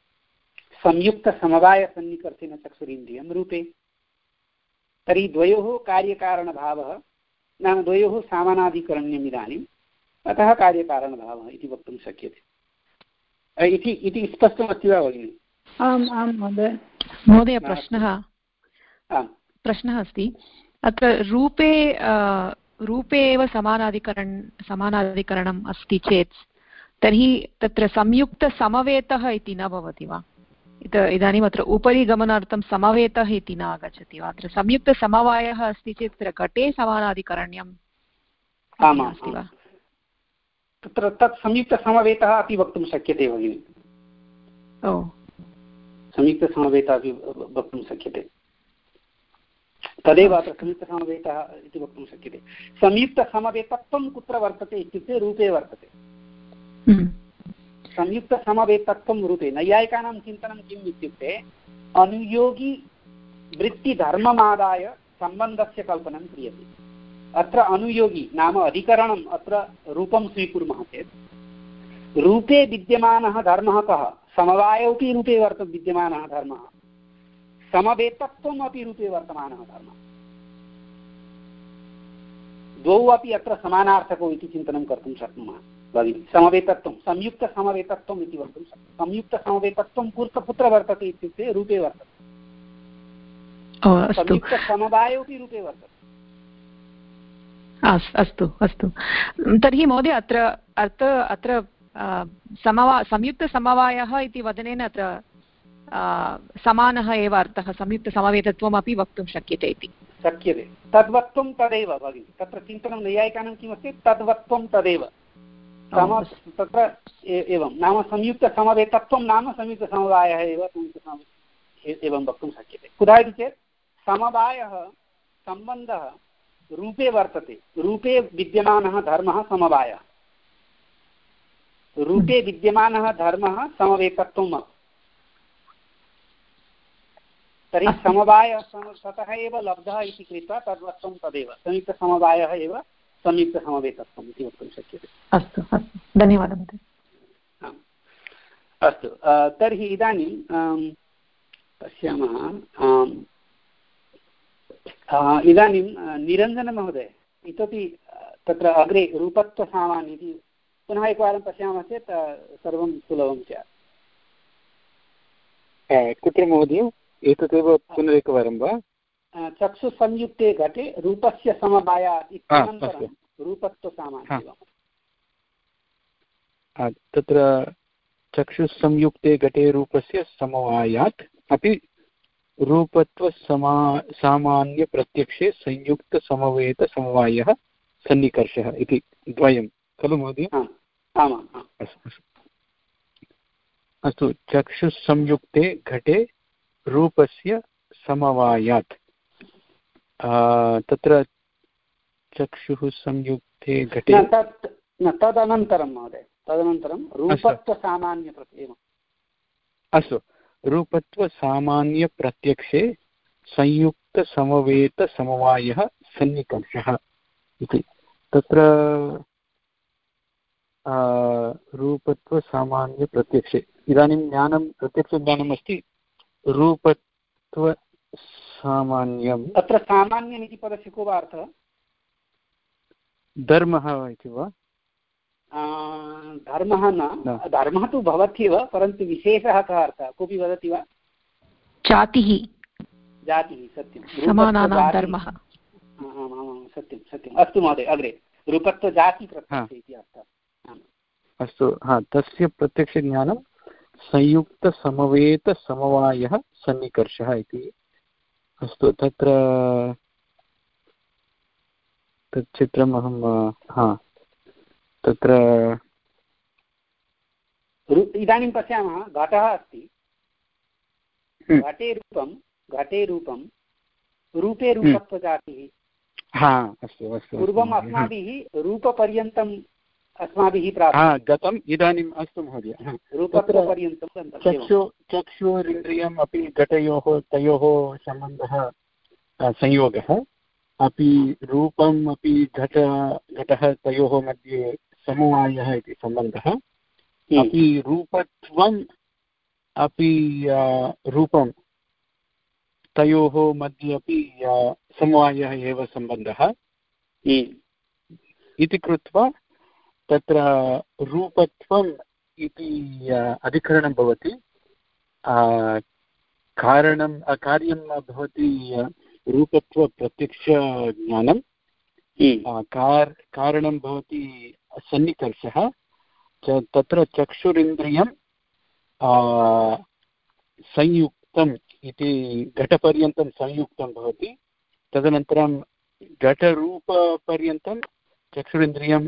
संयुक्तसमवायसन्निकर्षेण चक्षुरिन्द्रियं रूपे। तर्हि द्वयोः कार्यकारणभावः नाम द्वयोः सामानाधिकरण्यम् इदानीम्, अतः कार्यकारणभावः इति वक्तुं शक्यते। इति इति स्पष्टमस्ति वा भगिनि? आम् आं महोदय। महोदय प्रश्नः प्रश्नः अस्ति अत्र रूपे रूपे एव समानाधिकरण समानाधिकरणम् अस्ति चेत् तर्हि तत्र संयुक्तसमवेतः इति न भवति वा? इदानीम् अत्र उपरि गमनार्थं समवेतः इति न आगच्छति वा? अत्र संयुक्तसमवायः अस्ति चेत् तत्र घटे समानाधिकरण्यम् अस्ति वा? तत्र तत् संयुक्तसमवेतः अपि वक्तुं शक्यते भगिनि। ओ संयुक्तसमवेतः अपि वक्तुं शक्यते, तदेव अत्र संयुक्तसमवेतः इति वक्तुं शक्यते। संयुक्तसमवेतत्वं कुत्र वर्तते इत्युक्ते रूपे वर्तते। संयुक्तसमवेतत्वं रूपे नैयायिकानां चिन्तनं किम् इत्युक्ते अनुयोगी वृत्तिधर्ममादाय सम्बन्धस्य कल्पनं क्रियते। अत्र अनुयोगी नाम अधिकरणम् अत्र रूपं स्वीकुर्मः चेत् रूपे विद्यमानः धर्मः कः? समवायोऽपि रूपे वर्त विद्यमानः धर्मः, समवेतत्वम् अपि रूपे वर्तमानः धर्मः। द्वौ अपि अत्र समानार्थकौ इति चिन्तनं कर्तुं शक्नुमः भगिनि। समवेतत्वं संयुक्तसमवेतत्वम् इति वक्तुं शक्नुमः। संयुक्तसमवेतत्वं कुत्र कुत्र वर्तते इत्युक्ते रूपे वर्तते, संयुक्तसमवायोऽपि रूपे वर्तते। अस्तु अस्तु। तर्हि महोदय अत्र अर्थ अत्र समवा संयुक्तसमवायः इति वदनेन अत्र समानः एव अर्थः, संयुक्तसमवेतत्वमपि वक्तुं शक्यते इति शक्यते। तद्वत्वं तदेव भगिनि। तत्र चिन्तनं नैयायिकानां किमस्ति? तद्वत्वं तदेव सम तत्र एवं नाम संयुक्तसमवेतत्वं नाम संयुक्तसमवायः एव संयुक्तसमवेतः एवं वक्तुं शक्यते। कुतः इति चेत् समवायः सम्बन्धः रूपे वर्तते, रूपे विद्यमानः धर्मः समवायः, रूपे विद्यमानः धर्मः समवेतत्वम्। तर्हि समवायः ततः एव लब्धः इति कृत्वा तद्वत्वं तदेव संयुक्तसमवायः एव संयुक्तसमवेतत्वम् इति वक्तुं शक्यते। अस्तु अस्तु, धन्यवादः। अस्तु, तर्हि इदानीं पश्यामः। इदानीं निरञ्जनमहोदय इतोपि तत्र अग्रे रूपत्वसामान्य इति पुनः एकवारं पश्यामः चेत् सर्वं सुलभं स्यात्। कुत्र महोदय? एतदेव पुनरेकवारं वा? चक्षुसंयुक्ते घटे रूपस्य समवायात् इत्यनन्तरं रूपत्वसामान्यं। तत्र चक्षुसंयुक्ते घटे रूपस्य समवायात् अपि रूपत्वसमा सामान्यप्रत्यक्षे संयुक्तसमवेतसमवायः सन्निकर्षः इति द्वयं खलु महोदय? आमाम्। अस्तु अस्तु। चक्षुसंयुक्ते घटे रूपस्य समवायात् तत्र चक्षुः संयुक्ते घटे न तदनन्तरं महोदय तदनन्तरं रूपत्वसामान्यप्रत्ययः। अस्तु रूपत्वसामान्यप्रत्यक्षे संयुक्तसमवेतसमवायः सन्निकर्षः इति। तत्र रूपत्वसामान्यप्रत्यक्षे इदानीं ज्ञानं प्रत्यक्षज्ञानम् अस्ति। रूपत्वसामान्यम् अत्र सामान्यम् इति पदस्य को वा अर्थः? धर्मः इति वा? धर्मः न, धर्मः तु भवत्येव, परन्तु विशेषः कः अर्थः कोऽपि वदति वा? जातिः। जातिः सत्यं, समानानां धर्मः। सत्यं सत्यम्। अस्तु महोदय अग्रे रूपत्वजातिप्रत्यक्षे इति अर्थः। अस्तु हा तस्य प्रत्यक्षज्ञानं संयुक्तसमवेतसमवायः सन्निकर्षः इति। अस्तु तत्र तत् चित्रम् अहं हा तत्र इदानीं पश्यामः घटः अस्ति, घटे रूपं घटे रूपं रूपे रूपत्वजातिः। हा अस्तु अस्तु पूर्वम् अस्माभिः रूपपर्यन्तम् अस्माभिः प्राप्तं गतम्। इदानीम् अस्तु महोदय रूपत्वपर्यन्तं चक्षु चक्षुरिन्द्रियम् अपि घटयोः तयोः सम्बन्धः संयोगः अपि रूपम् अपि घट घटः तयोः मध्ये समवायः इति सम्बन्धः अपि रूपत्वम् अपि रूपं तयोः मध्ये अपि समवायः एव सम्बन्धः इति कृत्वा तत्र रूपत्वम् इति अधिकरणं भवति। कारणं कार्यं भवति रूपत्वप्रत्यक्षज्ञानं, कार् कारणं भवति सन्निकर्षः। तत्र चक्षुरिन्द्रियं संयुक्तम् इति घटपर्यन्तं संयुक्तं भवति। तदनन्तरं घटरूपपर्यन्तं चक्षुरिन्द्रियं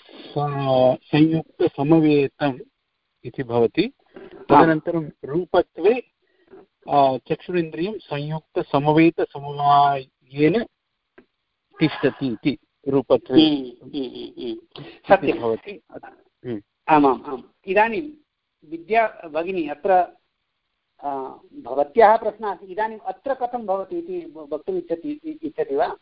संयुक्तसमवेतम् इति भवति। तदनन्तरं रूपत्वे चक्षुरिन्द्रियं संयुक्तसमवेतसमवायेन तिष्ठति इति रूपत्वे सत्यं भवति। आमाम् आम्। इदानीं विद्या भगिनी अत्र भवत्याः प्रश्नः अस्ति, इदानीम् अत्र कथं भवति इति वक्तुम् इच्छति इच्छति वा?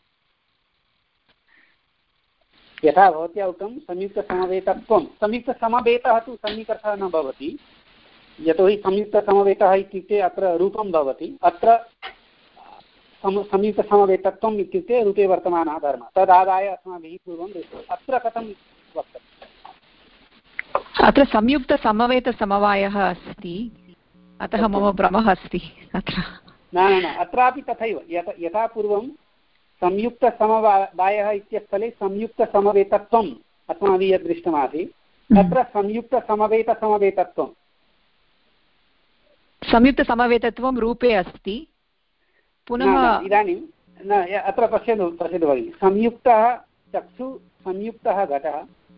यथा भवत्या उक्तं संयुक्तसमवेतत्वं, संयुक्तसमवेतः तु सन्निकर्षः न भवति, यतोहि संयुक्तसमवेतः इत्युक्ते अत्र रूपं भवति। अत्र संयुक्तसमवेतत्वम् इत्युक्ते रूपे वर्तमानः धर्मः, तदादाय अस्माभिः पूर्वं दृष्टम्। अत्र कथं वक्तव्यम्? अत्र संयुक्तसमवेतसमवायः अस्ति, अतः मम भ्रमः अस्ति अत्र। न न न अत्रापि तथैव यथा पूर्वं संयुक्तसमवायः इत्यस्थले संयुक्तसमवेतत्वम् अस्माभिः यद् दृष्टमासीत्, तत्र संयुक्तसमवेतसमवेतत्वं संयुक्तसमवेतत्वं रूपे अस्ति। पुनः इदानीं न अत्र पश्यतु पश्यतु भगिनि, संयुक्तः चक्षु संयुक्तः घटः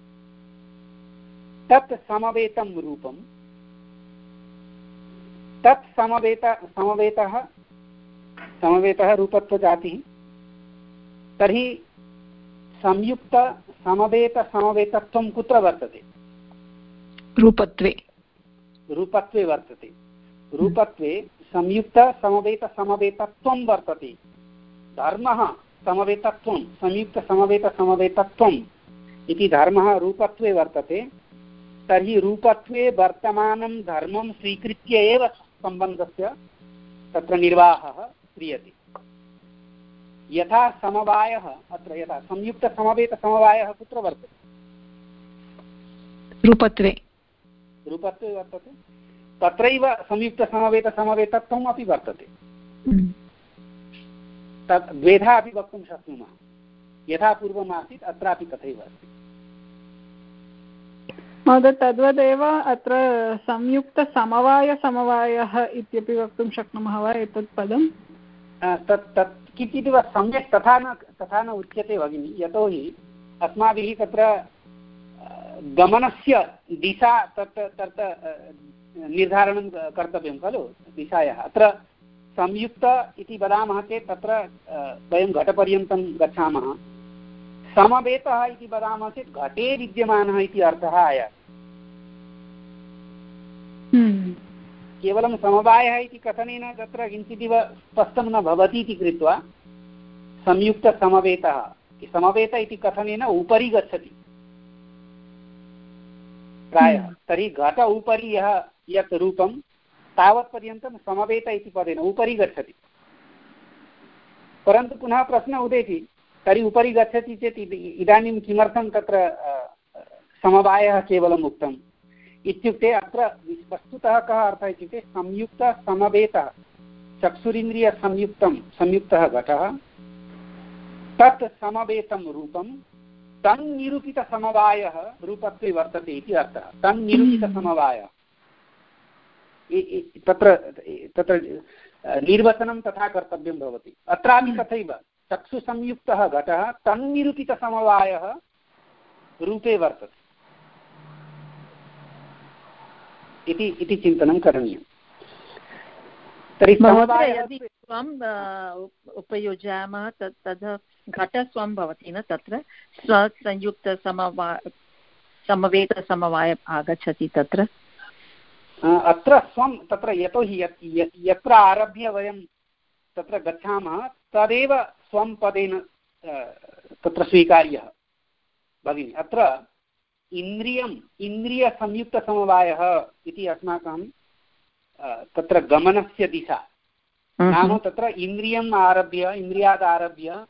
तत् समवेतं रूपं, तत् समवेत समवेतः समवेतः रूपत्वजातिः। तर्हि संयुक्त समवेत समवेतत्वं कुत्र वर्तते? रूपत्वे रूपत्वे वर्तते। रूपत्वे संयुक्त समवेत समवेतत्वं वर्तते। धर्मः समवेतत्वं, संयुक्त समवेत समवेतत्वम् इति धर्मः रूपत्वे वर्तते। तर्हि रूपत्वे वर्तमानं धर्मं स्वीकृत्य एव सम्बन्धस्य तत्र निर्वाहः क्रियते। यथा समवायः अत्र यथा संयुक्तसमवेतसमवायः कुत्र वर्तते? रूपत्वे रूपत्वे वर्तते। तत्रैव संयुक्तसमवेतसमवेतत्वम् अपि वर्तते। तत् द्वेधा अपि वक्तुं शक्नुमः, यथा पूर्वमासीत् अत्रापि तथैव अस्ति। महोदय तद्वदेव अत्र संयुक्तसमवायसमवायः इत्यपि वक्तुं शक्नुमः वा एतत् पदं? तत् तत् किञ्चित् सम्यक् तथा न तथा न उच्यते भगिनि, यतोहि अस्माभिः तत्र गमनस्य दिशा तत् तत् निर्धारणं कर्तव्यं खलु दिशायाः। अत्र संयुक्त इति वदामः चेत् तत्र वयं घटपर्यन्तं गच्छामः। समवेतः इति वदामः चेत् घटे विद्यमानः इति अर्थः आयाति। केवलं समवायः इति कथनेन तत्र किञ्चिदिव स्पष्टं न भवति इति कृत्वा संयुक्तसमवेतः, समवेत इति कथनेन उपरि गच्छति प्रायः। तर्हि घट उपरि यः यत् रूपं तावत्पर्यन्तं समवेत इति पदेन उपरि गच्छति। परन्तु पुनः प्रश्नः उदेति, तर्हि उपरि गच्छति चेत् इदानीं किमर्थं तत्र समवायः केवलम् उक्तम् इत्युक्ते अत्र वस्तुतः कः अर्थः इत्युक्ते संयुक्तसमवेतः, चक्षुरिन्द्रियसंयुक्तं संयुक्तः घटः, तत् समवेतं रूपं तन्निरूपितसमवायः रूपत्वे वर्तते इति अर्थः। तन्निरूपितसमवायः तत्र तत्र निर्वचनं तथा कर्तव्यं भवति। अत्रापि तथैव चक्षुसंयुक्तः घटः तन्निरूपितसमवायः रूपे वर्तते इति इति चिन्तनं करणीयम्। तर्हि यदि स्वम् उपयुज्यामः तत् तद् घटस्वं भवति न, तत्र स्वसंयुक्तसमवा समवेतसमवाय आगच्छति तत्र। अत्र स्वं तत्र यतोहि यत्र आरभ्य वयं तत्र गच्छामः तदेव स्वं पदेन तत्र स्वीकार्यः भगिनि। अत्र इन्द्रियम् इन्द्रियसंयुक्तसमवायः इति अस्माकं तत्र गमनस्य दिशा, नाम तत्र इन्द्रियम् आरभ्य इन्द्रियात् आरभ्य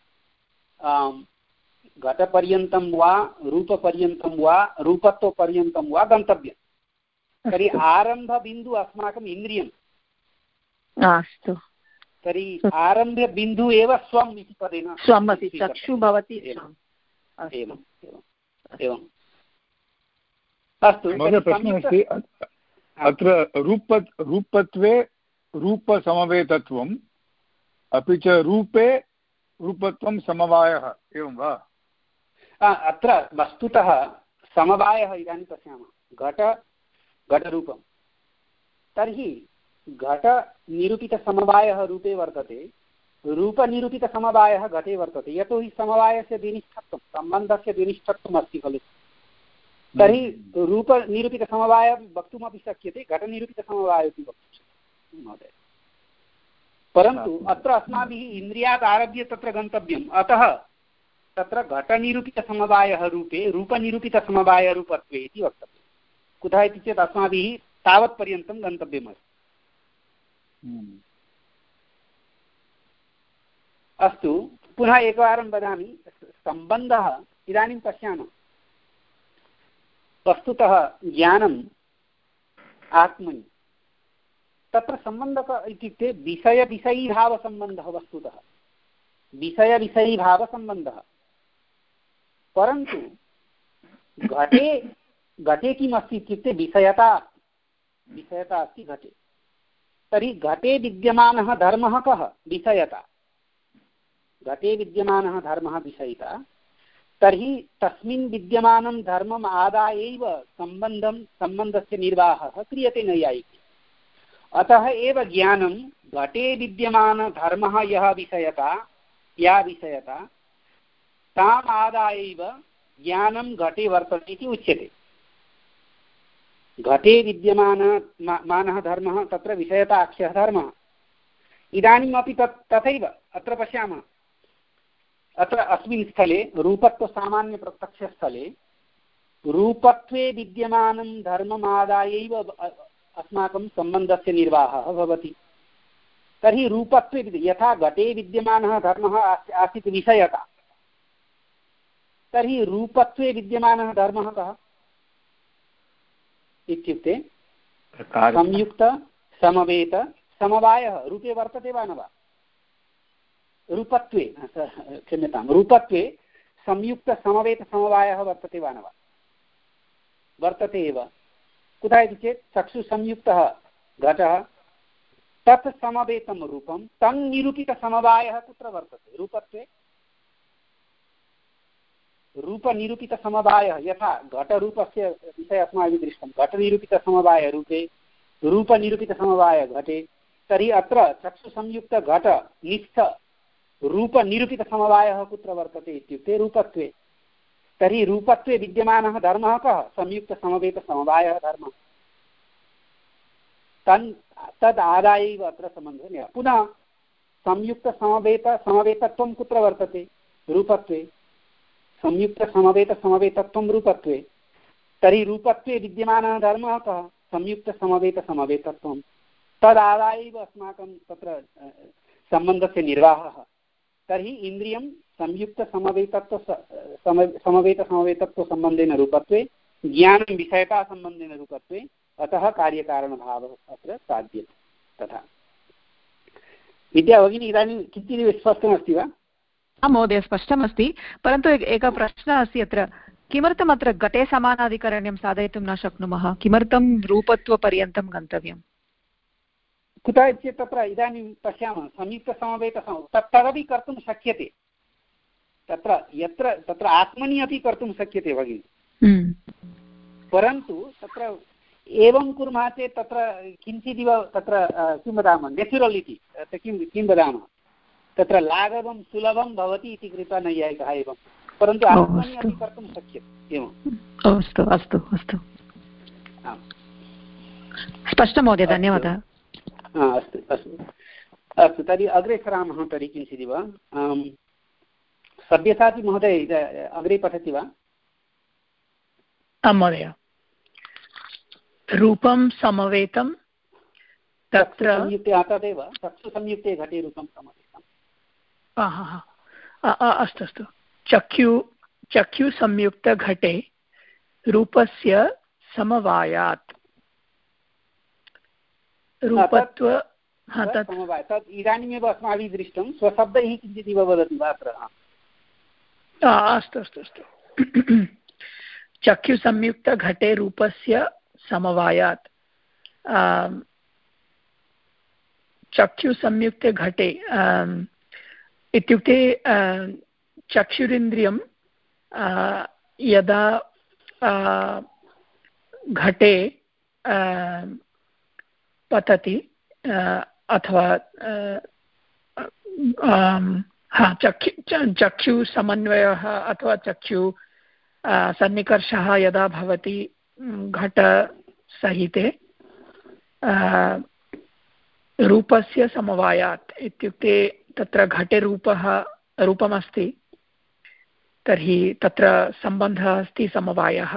घटपर्यन्तं वा रूपपर्यन्तं वा रूपत्वपर्यन्तं वा गन्तव्यं। तर्हि आरम्भबिन्दुः अस्माकम् इन्द्रियम्। अस्तु, तर्हि आरम्भबिन्दुः एव स्वम् इति पदेन स्वम् अस्ति, चक्षु भवति। एवम् एवम् अस्तु। महोदय प्रश्नः अस्ति, अत्र रूप रूपत्वे रूपसमवेतत्वम् अपि च रूपे रूपत्वं समवायः, एवं वा? अत्र वस्तुतः समवायः इदानीं पश्यामः घट घटरूपं, तर्हि घटनिरूपितसमवायः रूपे वर्तते, रूपनिरूपितसमवायः घटे वर्तते। यतोहि समवायस्य द्विनिष्ठत्वं सम्बन्धस्य द्विनिष्ठत्वम् अस्ति खलु। तर्हि रूपनिरूपितसमवायः वक्तुमपि शक्यते, घटनिरूपितसमवायः अपि वक्तुं शक्यते महोदय। परन्तु अत्र अस्माभिः इन्द्रियात् आरभ्य तत्र गन्तव्यम्, अतः तत्र घटनिरूपितसमवायः रूपे रूपनिरूपितसमवायरूपत्वे इति वक्तव्यं। कुतः इति चेत् अस्माभिः तावत्पर्यन्तं गन्तव्यमस्ति। अस्तु, पुनः एकवारं वदामि, सम्बन्धः इदानीं पश्यामः। वस्तुतः ज्ञानम् आत्मनि, तत्र सम्बन्धः इत्युक्ते विषयविषयीभावसम्बन्धः, वस्तुतः विषयविषयीभावसम्बन्धः। परन्तु घटे घटे किम् अस्ति इत्युक्ते विषयता विषयता अस्ति घटे। तर्हि घटे विद्यमानः धर्मः कः? विषयता। घटे विद्यमानः धर्मः विषयिता। तर्हि तस्मिन् विद्यमानं धर्मम् आदाय एव सम्बन्धं सम्बन्धस्य निर्वाहः क्रियते नैयायिकैः। अतः एव ज्ञानं घटे विद्यमानधर्मः यः विषयता या विषयता ताम् आदाय एव ज्ञानं घटे वर्तते इति उच्यते। घटे विद्यमान मानः धर्मः तत्र विषयताख्यः धर्मः। इदानीमपि तत् तथैव अत्र पश्यामः। अत्र अस्मिन् स्थले रूपत्वसामान्यप्रत्यक्षस्थले रूपत्वे विद्यमानं धर्ममादायैव अस्माकं सम्बन्धस्य निर्वाहः भवति। तर्हि रूपत्वे यथा घटे विद्यमानः धर्मः आसीत् विषयता, तर्हि रूपत्वे विद्यमानः धर्मः कः इत्युक्ते संयुक्त समवेत समवायः रूपे वर्तते वा न वा? रूपत्वे क्षम्यतां रूपत्वे संयुक्तसमवेतसमवायः वर्तते वा न वा? वर्तते एव। कुतः इति चेत् चक्षुसंयुक्तः घटः तत् समवेतं रूपं तन्निरूपितसमवायः कुत्र वर्तते? रूपत्वे। रूपनिरूपितसमवायः यथा घटरूपस्य विषये अस्माभिः दृष्टं, घटनिरूपितसमवायरूपे रूपनिरूपितसमवाय घटे, तर्हि अत्र चक्षुसंयुक्तघट निस्थ रूपनिरूपितसमवायः कुत्र वर्तते इत्युक्ते रूपत्वे। तर्हि रूपत्वे विद्यमानः धर्मः कः? संयुक्तसमवेतसमवायः धर्मः। तन् तद् आदाय एव अत्र सम्बन्धः। पुनः संयुक्तसमवेत समवेतत्वं कुत्र वर्तते? रूपत्वे। संयुक्तसमवेतसमवेतत्वं रूपत्वे। तर्हि रूपत्वे विद्यमानः धर्मः कः? संयुक्तसमवेतसमवेतत्वं। तदादाय एव अस्माकं तत्र सम्बन्धस्य निर्वाहः। तर्हि इन्द्रियं संयुक्तसमवेतत्व समवेतसमवेतत्वसम्बन्धेन रूपत्वे, ज्ञानं विषयतासम्बन्धेन रूपत्वे, अतः कार्यकारणभावः अत्र साध्यते। तथा विद्या भगिनी इदानीं किञ्चिदिव स्पष्टमस्ति वा? आं महोदय, स्पष्टमस्ति, परन्तु एकः प्रश्नः अस्ति अत्र, किमर्थम् अत्र घटे समानाधिकरण्यं साधयितुं न शक्नुमः? किमर्थं रूपत्वपर्यन्तं गन्तव्यं? कुतः चेत् तत्र इदानीं पश्यामः संयुक्तसमवेतसम तत् तदपि कर्तुं शक्यते। तत्र यत्र तत्र आत्मनि अपि कर्तुं शक्यते भगिनि, परन्तु तत्र एवं कुर्मः चेत् तत्र किञ्चिदिव तत्र किं वदामः नेचुरल् इति किं किं वदामः तत्र लाघवं सुलभं भवति इति कृत्वा नैयायिकः एवं, परन्तु आत्मनि अपि कर्तुं शक्यते एवम्। अस्तु अस्तु अस्तु, स्पष्टं महोदय, धन्यवादः। अस्तु अस्तु अस्तु तर्हि अग्रे सरामः। तर्हि किञ्चिदिव सभ्यसाची महोदय अग्रे पठति वा? आं महोदय। रूपं समवेतं तत्र तदेव चक्षुसंयुक्ते घटे रूपं समवेतम्। अस्तु अस्तु। चक्षु चक्षुसंयुक्तघटे रूपस्य समवायात् रूपत्व तत् इदानीमेव अस्माभिः दृष्टं, स्वशब्दैः किञ्चिदिव वदति वा अत्र? अस्तु अस्तु अस्तु। चक्षुसंयुक्तघटे रूपस्य समवायात्, चक्षुसंयुक्ते घटे इत्युक्ते चक्षुरिन्द्रियं यदा घटे पतति अथवा हा चक्षु चक्षुसमन्वयः अथवा चक्षु सन्निकर्षः यदा भवति घटसहिते रूपस्य समवायात्, इत्युक्ते तत्र घटे रूपः रूपमस्ति, तर्हि तत्र सम्बन्धः अस्ति समवायः।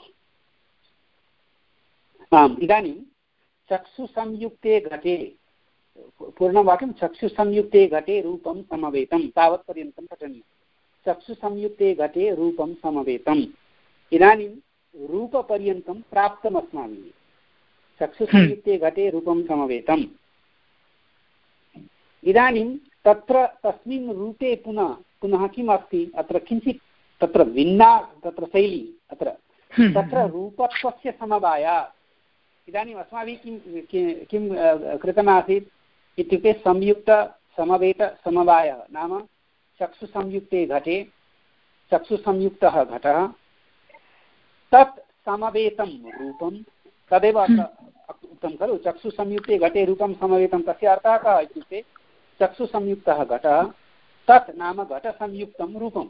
आम्, इदानीं चक्षुसंयुक्ते घटे पूर्णवाक्यं चक्षुसंयुक्ते घटे रूपं समवेतं तावत्पर्यन्तं पठनीयं। चक्षुसंयुक्ते घटे रूपं समवेतम्। इदानीं रूपपर्यन्तं प्राप्तम् अस्माभिः। चक्षुसंयुक्ते घटे रूपं समवेतम्। इदानीं तत्र तस्मिन् रूपे पुनः पुनः किम् अस्ति? अत्र किञ्चित् तत्र भिन्ना तत्र शैली अत्र तत्र रूपत्वस्य समवायात्। इदानीम् अस्माभिः किं किं कृतमासीत् इत्युक्ते संयुक्तसमवेतसमवायः नाम चक्षुसंयुक्ते घटे चक्षुसंयुक्तः घटः तत् समवेतं रूपं तदेव अत्र उक्तं खलु। चक्षुसंयुक्ते घटे रूपं समवेतं, तस्य अर्थः कः इत्युक्ते चक्षुसंयुक्तः घटः तत् नाम घटसंयुक्तं रूपं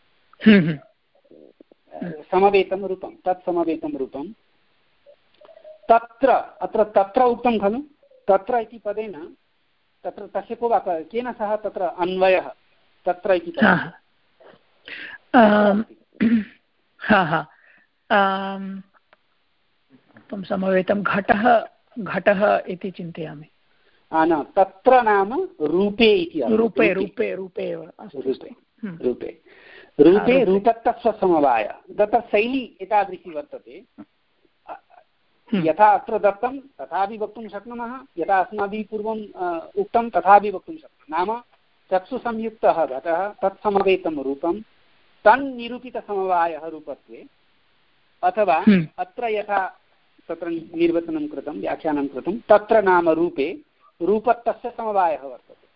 समवेतं रूपं तत् समवेतं रूपं तत्र अत्र तत्र उक्तं खलु। तत्र इति पदेन तत्र तस्य को वा केन सह तत्र अन्वयः तत्र इति समवेतं घटः घटः इति चिन्तयामि। न तत्र नाम रूपे इति रूपे रूपे रूपे एव रूपे रूपे रूपे रूपत्वस्य समवाय। तत्र शैली एतादृशी वर्तते। यथा अत्र दत्तं तथापि वक्तुं शक्नुमः, यथा अस्माभिः पूर्वम् उक्तं तथापि वक्तुं शक्नुमः। नाम चक्षुसंयुक्तः घटः तत्समवेतं रूपं तन्निरूपितसमवायः रूपत्वे, अथवा अत्र यथा तत्र निर्वचनं कृतं व्याख्यानं कृतं तत्र नाम रूपे रूपत्वस्य समवायः वर्तते।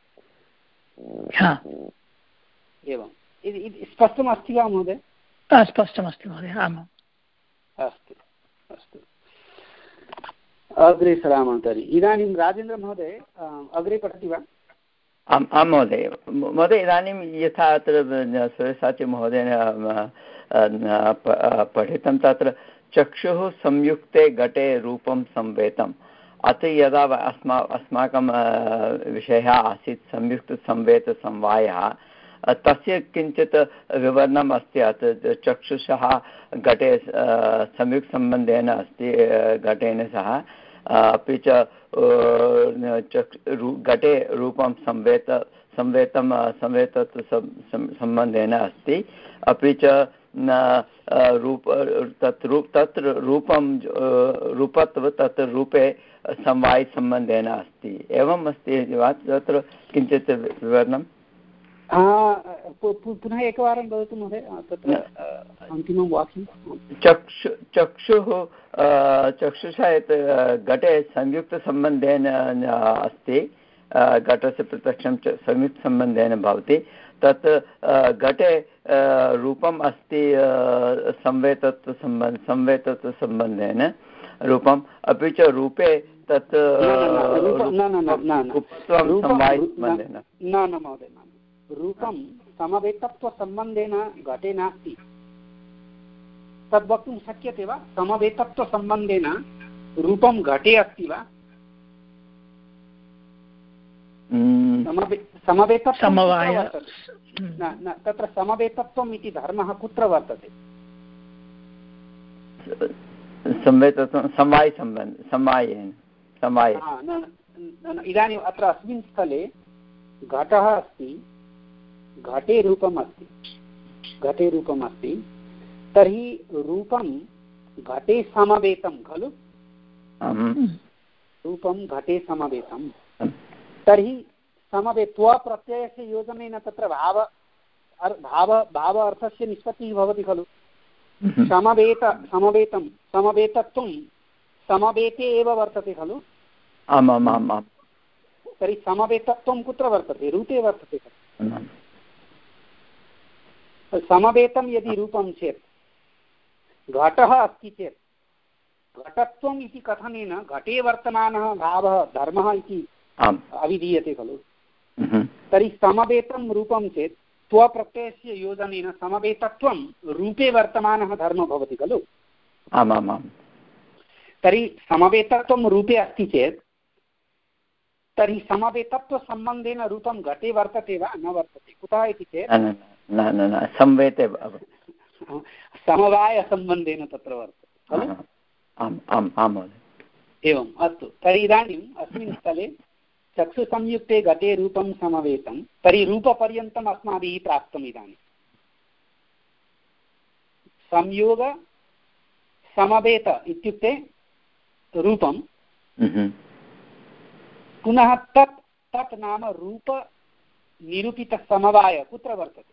एवं स्पष्टमस्ति वा महोदय? स्पष्टमस्ति महोदय। आमाम्। अस्तु अस्तु अग्रे सरामः तर्हि। इदानीं राजेन्द्रमहोदय अग्रे पठति वा? आम् आं महोदय महोदय इदानीं यथा अत्र सुरेशाचिमहोदयेन पठितं तत्र चक्षुः संयुक्ते घटे रूपं संवेतम्। अत्र यदा अस्मा अस्माकं विषयः आसीत् संयुक्तसंवेतसमवायः, तस्य किञ्चित् विवरणम् अस्ति। अत्र चक्षुषः घटे संयुक्तसम्बन्धेन अस्ति घटेन सह, अपि च घटे रूपं संवेत संवेतं संवेतत्व सम्बन्धेन अस्ति, अपि च रूप तत् रूप तत्र रूपं रूपत्व तत्र रूपे समवायसम्बन्धेन अस्ति, एवम् अस्ति वा? तत्र किञ्चित् विवरणं पुनः एकवारं वदतु महोदय, तत्र अन्तिमं वाक्यं। चक्षु चक्षुः चक्षुषा यत् घटे संयुक्तसम्बन्धेन अस्ति, घटस्य प्रत्यक्षं च संयुक्तसम्बन्धेन भवति, तत् घटे रूपम् अस्ति संवेतत्वसम्बन्ध संवेतत्वसम्बन्धेन रूपम्, अपि च रूपे तत् समवायसम्बन्धेन न न महोदय, रूपं समवेतत्वसम्बन्धेन घटे नास्ति। तद् वक्तुं शक्यते वा? समवेतत्वसम्बन्धेन रूपं घटे अस्ति वा? समवेतत्वं न न तत्र समवेतत्वम् इति धर्मः कुत्र वर्तते? संवेतत्वं समवायसम्बन्ध समवायेन समवाय। इदानीम् अत्र अस्मिन् स्थले घटः अस्ति, घटे रूपम् अस्ति, घटे रूपम् अस्ति, तर्हि रूपं घटे समवेतं खलु? रूपं घटे समवेतं, तर्हि समवेत्वा प्रत्ययस्य योजनेन तत्र भाव भाव भाव अर्थस्य निष्पत्तिः भवति खलु? समवेत समवेतं समवेतत्वं समवेते एव वर्तते खलु? आमाम् आम् आम्। तर्हि समवेतत्वं कुत्र वर्तते? रूपे वर्तते खलु? समवेतं यदि रूपं चेत्, घटः अस्ति चेत्, घटत्वम् इति कथनेन घटे वर्तमानः भावः धर्मः इति अविधीयते खलु? तर्हि समवेतं रूपं चेत् त्वप्रत्ययस्य योजनेन समवेतत्वं रूपे वर्तमानः धर्मः भवति खलु? आमामाम्। तर्हि समवेतत्वं रूपे अस्ति चेत् तर्हि समवेतत्वसम्बन्धेन रूपं घटे वर्तते वा न वर्तते? कुतः इति चेत् न न न संवेते समवायसम्बन्धेन तत्र वर्तते खलु? आम् आम् आं महोदय। एवम्, अस्तु। तर्हि इदानीम् अस्मिन् स्थले चक्षुसंयुक्ते घटे रूपं समवेतं, तर्हि रूपपर्यन्तम् अस्माभिः प्राप्तम्। इदानीं संयोग समवेत इत्युक्ते रूपं, पुनः तत् तत् नाम रूपनिरूपितसमवाय कुत्र वर्तते?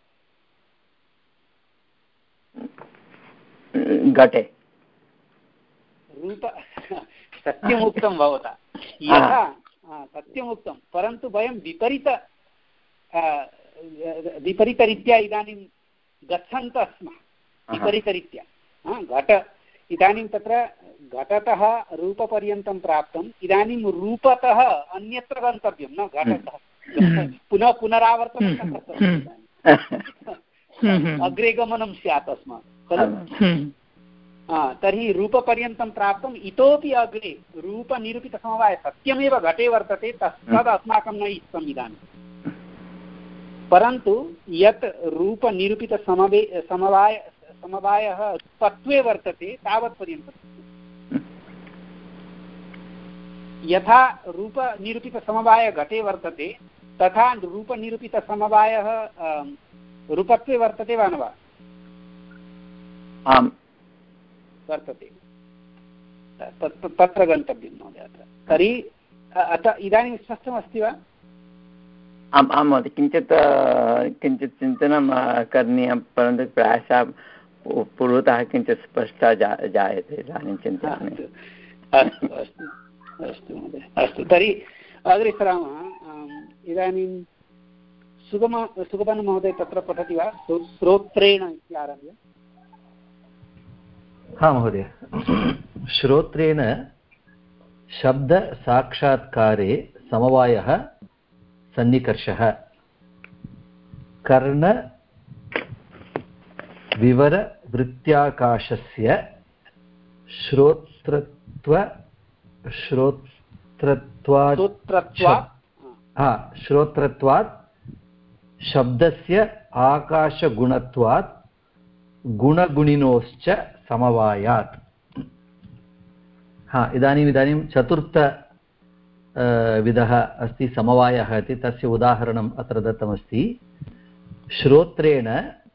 घटे। रूप सत्यमुक्तं भवता, यथा सत्यमुक्तं, परन्तु वयं विपरीत विपरीतरीत्या इदानीं गच्छन्तः स्मः। विपरीतरीत्या घट इदानीं तत्र घटतः रूपपर्यन्तं प्राप्तम्, इदानीं रूपतः अन्यत्र गन्तव्यं, न घटतः पुनः पुनरावर्तनं न कर्तव्यम्, अग्रे गमनं स्यात् अस्माकं खलु? तर्हि रूपपर्यन्तं प्राप्तम्, इतोपि अग्रे रूपनिरूपितसमवाय सत्यमेव घटे वर्तते, तद् अस्माकं न इष्टम् इदानीं। परन्तु यत् रूपनिरूपितसमवे समवाय समवायः तत्त्वे वर्तते तावत्पर्यन्तं। यथा रूपनिरूपितसमवाय घटे वर्तते तथा रूपनिरूपितसमवायः रूपत्वे वर्तते वा न वा? आम् वर्तते, तत्र गन्तव्यं महोदय। तर्हि अतः इदानीं स्पष्टमस्ति वा? आम् आं महोदय, किञ्चित् किञ्चित् चिन्तनं करणीयं, परन्तु प्रायशः पूर्वतः किञ्चित् स्पष्टता जा जायते इदानीं चिन्तयामि। अस्तु अस्तु अस्तु महोदय, अस्तु। तर्हि अग्रे सरामः। इदानीं सुगम सुगमन महोदय तत्र पठति वा? श्रोत्रेण इत्यारभ्य। हा महोदय। श्रोत्रेण शब्दसाक्षात्कारे समवायः सन्निकर्षः कर्णविवरवृत्त्याकाशस्य श्रोत्रत्व श्रोत्रत्वात् हा श्रोत्रत्वात् शब्दस्य आकाशगुणत्वात् गुणगुणिनोश्च समवायात्। हा इदानीम् इदानीं चतुर्थ विधः अस्ति समवायः इति, तस्य उदाहरणम् अत्र दत्तमस्ति। श्रोत्रेण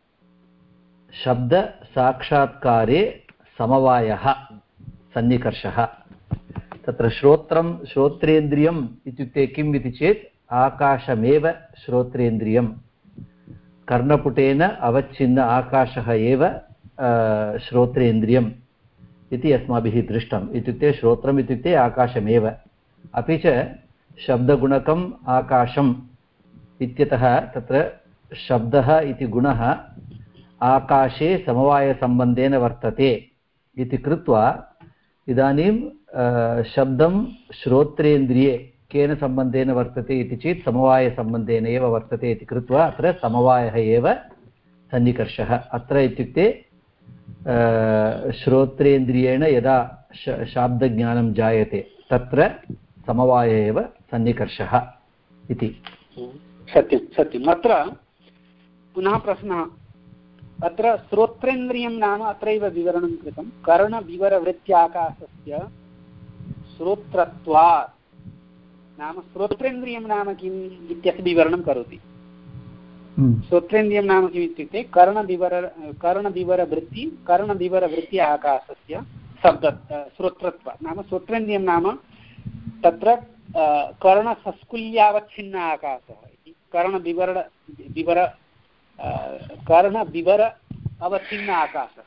शब्दसाक्षात्कारे समवायः सन्निकर्षः। तत्र श्रोत्रं श्रोत्रेन्द्रियम् इत्युक्ते किम् इति चेत् आकाशमेव श्रोत्रेन्द्रियं। कर्णपुटेन अवच्छिन्न आकाशः एव श्रोत्रेन्द्रियम् इति अस्माभिः दृष्टम्। इत्युक्ते श्रोत्रम् इत्युक्ते आकाशमेव। अपि च शब्दगुणकम् आकाशम् इत्यतः तत्र शब्दः इति गुणः आकाशे समवायसम्बन्धेन वर्तते इति कृत्वा इदानीं शब्दं श्रोत्रेन्द्रिये केन सम्बन्धेन वर्तते इति चेत् समवायसम्बन्धेन एव वर्तते इति कृत्वा अत्र समवायः एव सन्निकर्षः। अत्र इत्युक्ते श्रोत्रेन्द्रियेण यदा शाब्दज्ञानं जायते तत्र समवायः एव सन्निकर्षः इति। सत्यं सत्यम्। अत्र पुनः प्रश्नः, अत्र श्रोत्रेन्द्रियं नाम अत्रैव विवरणं कृतं कर्णविवरवृत्त्याकाशस्य श्रोत्रत्वात् नाम श्रोत्रेन्द्रियं नाम किम् इत्यस्य विवरणं करोति। श्रोत्रेन्द्रियं नाम किम् इत्युक्ते कर्णविवर कर्णविवरवृत्ति कर्णविवरवृत्ति आकाशस्य शब्द श्रोत्रत्वात् नाम श्रोत्रेन्द्रियं नाम तत्र कर्णसंस्कुल्यावच्छिन्न आकाशः इति कर्णविवर विवर कर्णविवर अवच्छिन्न आकाशः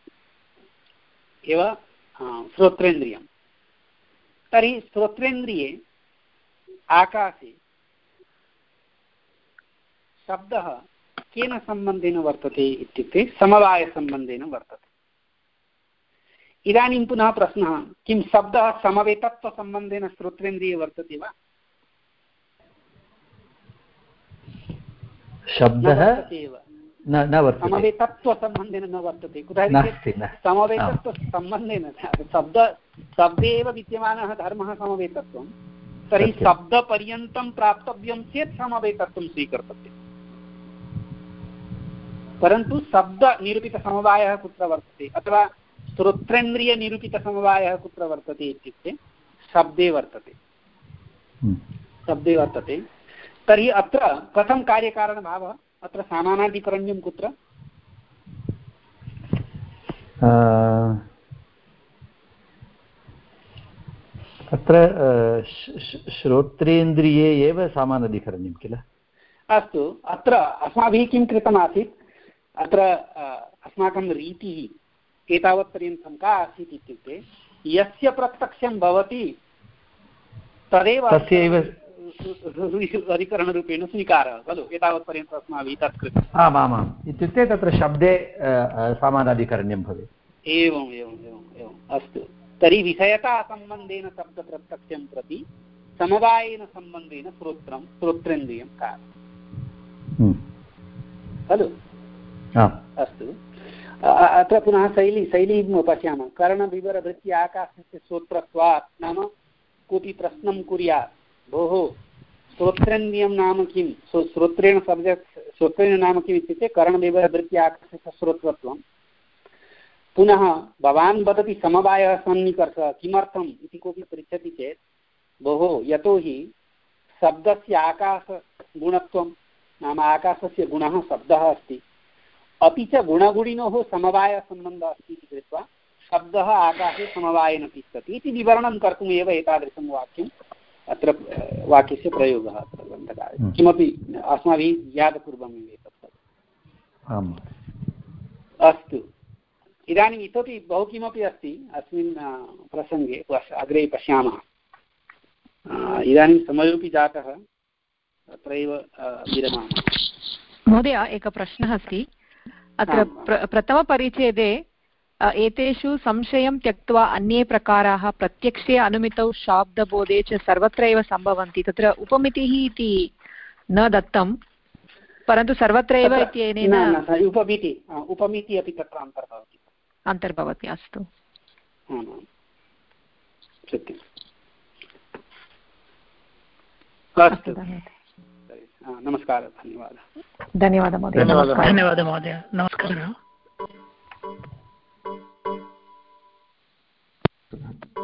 एव श्रोत्रेन्द्रियं। तर्हि श्रोत्रेन्द्रिये आकाशे शब्दः केन सम्बन्धेन वर्तते इत्युक्ते समवायसम्बन्धेन वर्तते। इदानीं पुनः प्रश्नः, किं शब्दः समवेतत्वसम्बन्धेन श्रोत्रेन्द्रिये वर्तते वा? शब्दः न न वर्तते, समवेतत्वसम्बन्धेन न वर्तते। कुतः समवेतत्वसम्बन्धेन शब्द शब्दे एव विद्यमानः धर्मः समवेतत्वं। तर्हि शब्दपर्यन्तं प्राप्तव्यं चेत् समवेतत्वं स्वीकर्तव्यम्। परन्तु शब्दनिरूपितसमवायः कुत्र वर्तते अथवा श्रोत्रेन्द्रियनिरूपितसमवायः कुत्र वर्तते इत्युक्ते शब्दे वर्तते शब्दे वर्तते। तर्हि अत्र कथं कार्यकारणभावः? अत्र समानाधिकरण्यं कुत्र? अत्र श्रोत्रेन्द्रिये एव समानाधिकरण्यं किल? अस्तु, अत्र अस्माभिः किं कृतमासीत्, अत्र अस्माकं रीतिः एतावत्पर्यन्तं का आसीत् इत्युक्ते यस्य प्रत्यक्षं भवति तदेव तस्यैव अधिकरणरूपेण स्वीकारः खलु। एतावत्पर्यन्तम् अस्माभिः तत् कृतम्। आमामाम् इत्युक्ते तत्र शब्दे समानाधिकरण्यं भवेत्। एवम् एवम् एवम् एवम् अस्तु। तर्हि विषयतासम्बन्धेन शब्दप्रत्यक्षं प्रति समवायेन सम्बन्धेन श्रोत्रं श्रोत्रेन्द्रियं कार्यं खलु। अस्तु, अत्र पुनः शैली शैलीं पश्यामः। कर्णविवरवृत्ति आकाशस्य श्रोत्रत्वात् नाम कोऽपि प्रश्नं कुर्यात्, भोः श्रोत्रेन्द्रियं नाम किं? श्रोत्रेण शब्द श्रोत्रेण नाम किम् इत्युक्ते कर्णविवरवृत्ति आकाशस्य श्रोत्रत्वं। पुनः भवान् वदति समवायः सन्निकर्षः किमर्थम् इति कोऽपि पृच्छति चेत्, भोः यतोहि शब्दस्य आकाशगुणत्वं नाम आकाशस्य गुणः शब्दः अस्ति, अपि च गुणगुणिनोः समवायसम्बन्धः अस्ति इति कृत्वा शब्दः आकाशे समवायेन तिष्ठति इति विवरणं कर्तुमेव एतादृशं वाक्यम् अत्र वाक्यस्य प्रयोगः अत्र ग्रन्थकारे। किमपि अस्माभिः ज्ञातपूर्वमेव एतत्। आम् अस्तु, इदानीम् इतोपि बहु किमपि अस्ति अस्मिन् प्रसङ्गे, अग्रे पश्यामः। इदानीं समयोपि जातः, अत्रैव विरमामः। महोदय, एकः प्रश्नः अस्ति। अत्र प्र प्रथमपरिच्छेदे एतेषु संशयं त्यक्त्वा अन्ये प्रकाराः प्रत्यक्षे अनुमितौ शाब्दबोधे च सर्वत्र एव सम्भवन्ति। तत्र उपमितिः इति न दत्तं, परन्तु सर्वत्र एव इत्यनेन उपमिति उपमिति अपि तत्र अन्तर्भवति अन्तर्भवति अस्तु सत्यम्। अस्तु, नमस्कारः, धन्यवादः। धन्यवादः महोदय। धन्यवादः महोदय, नमस्कारः।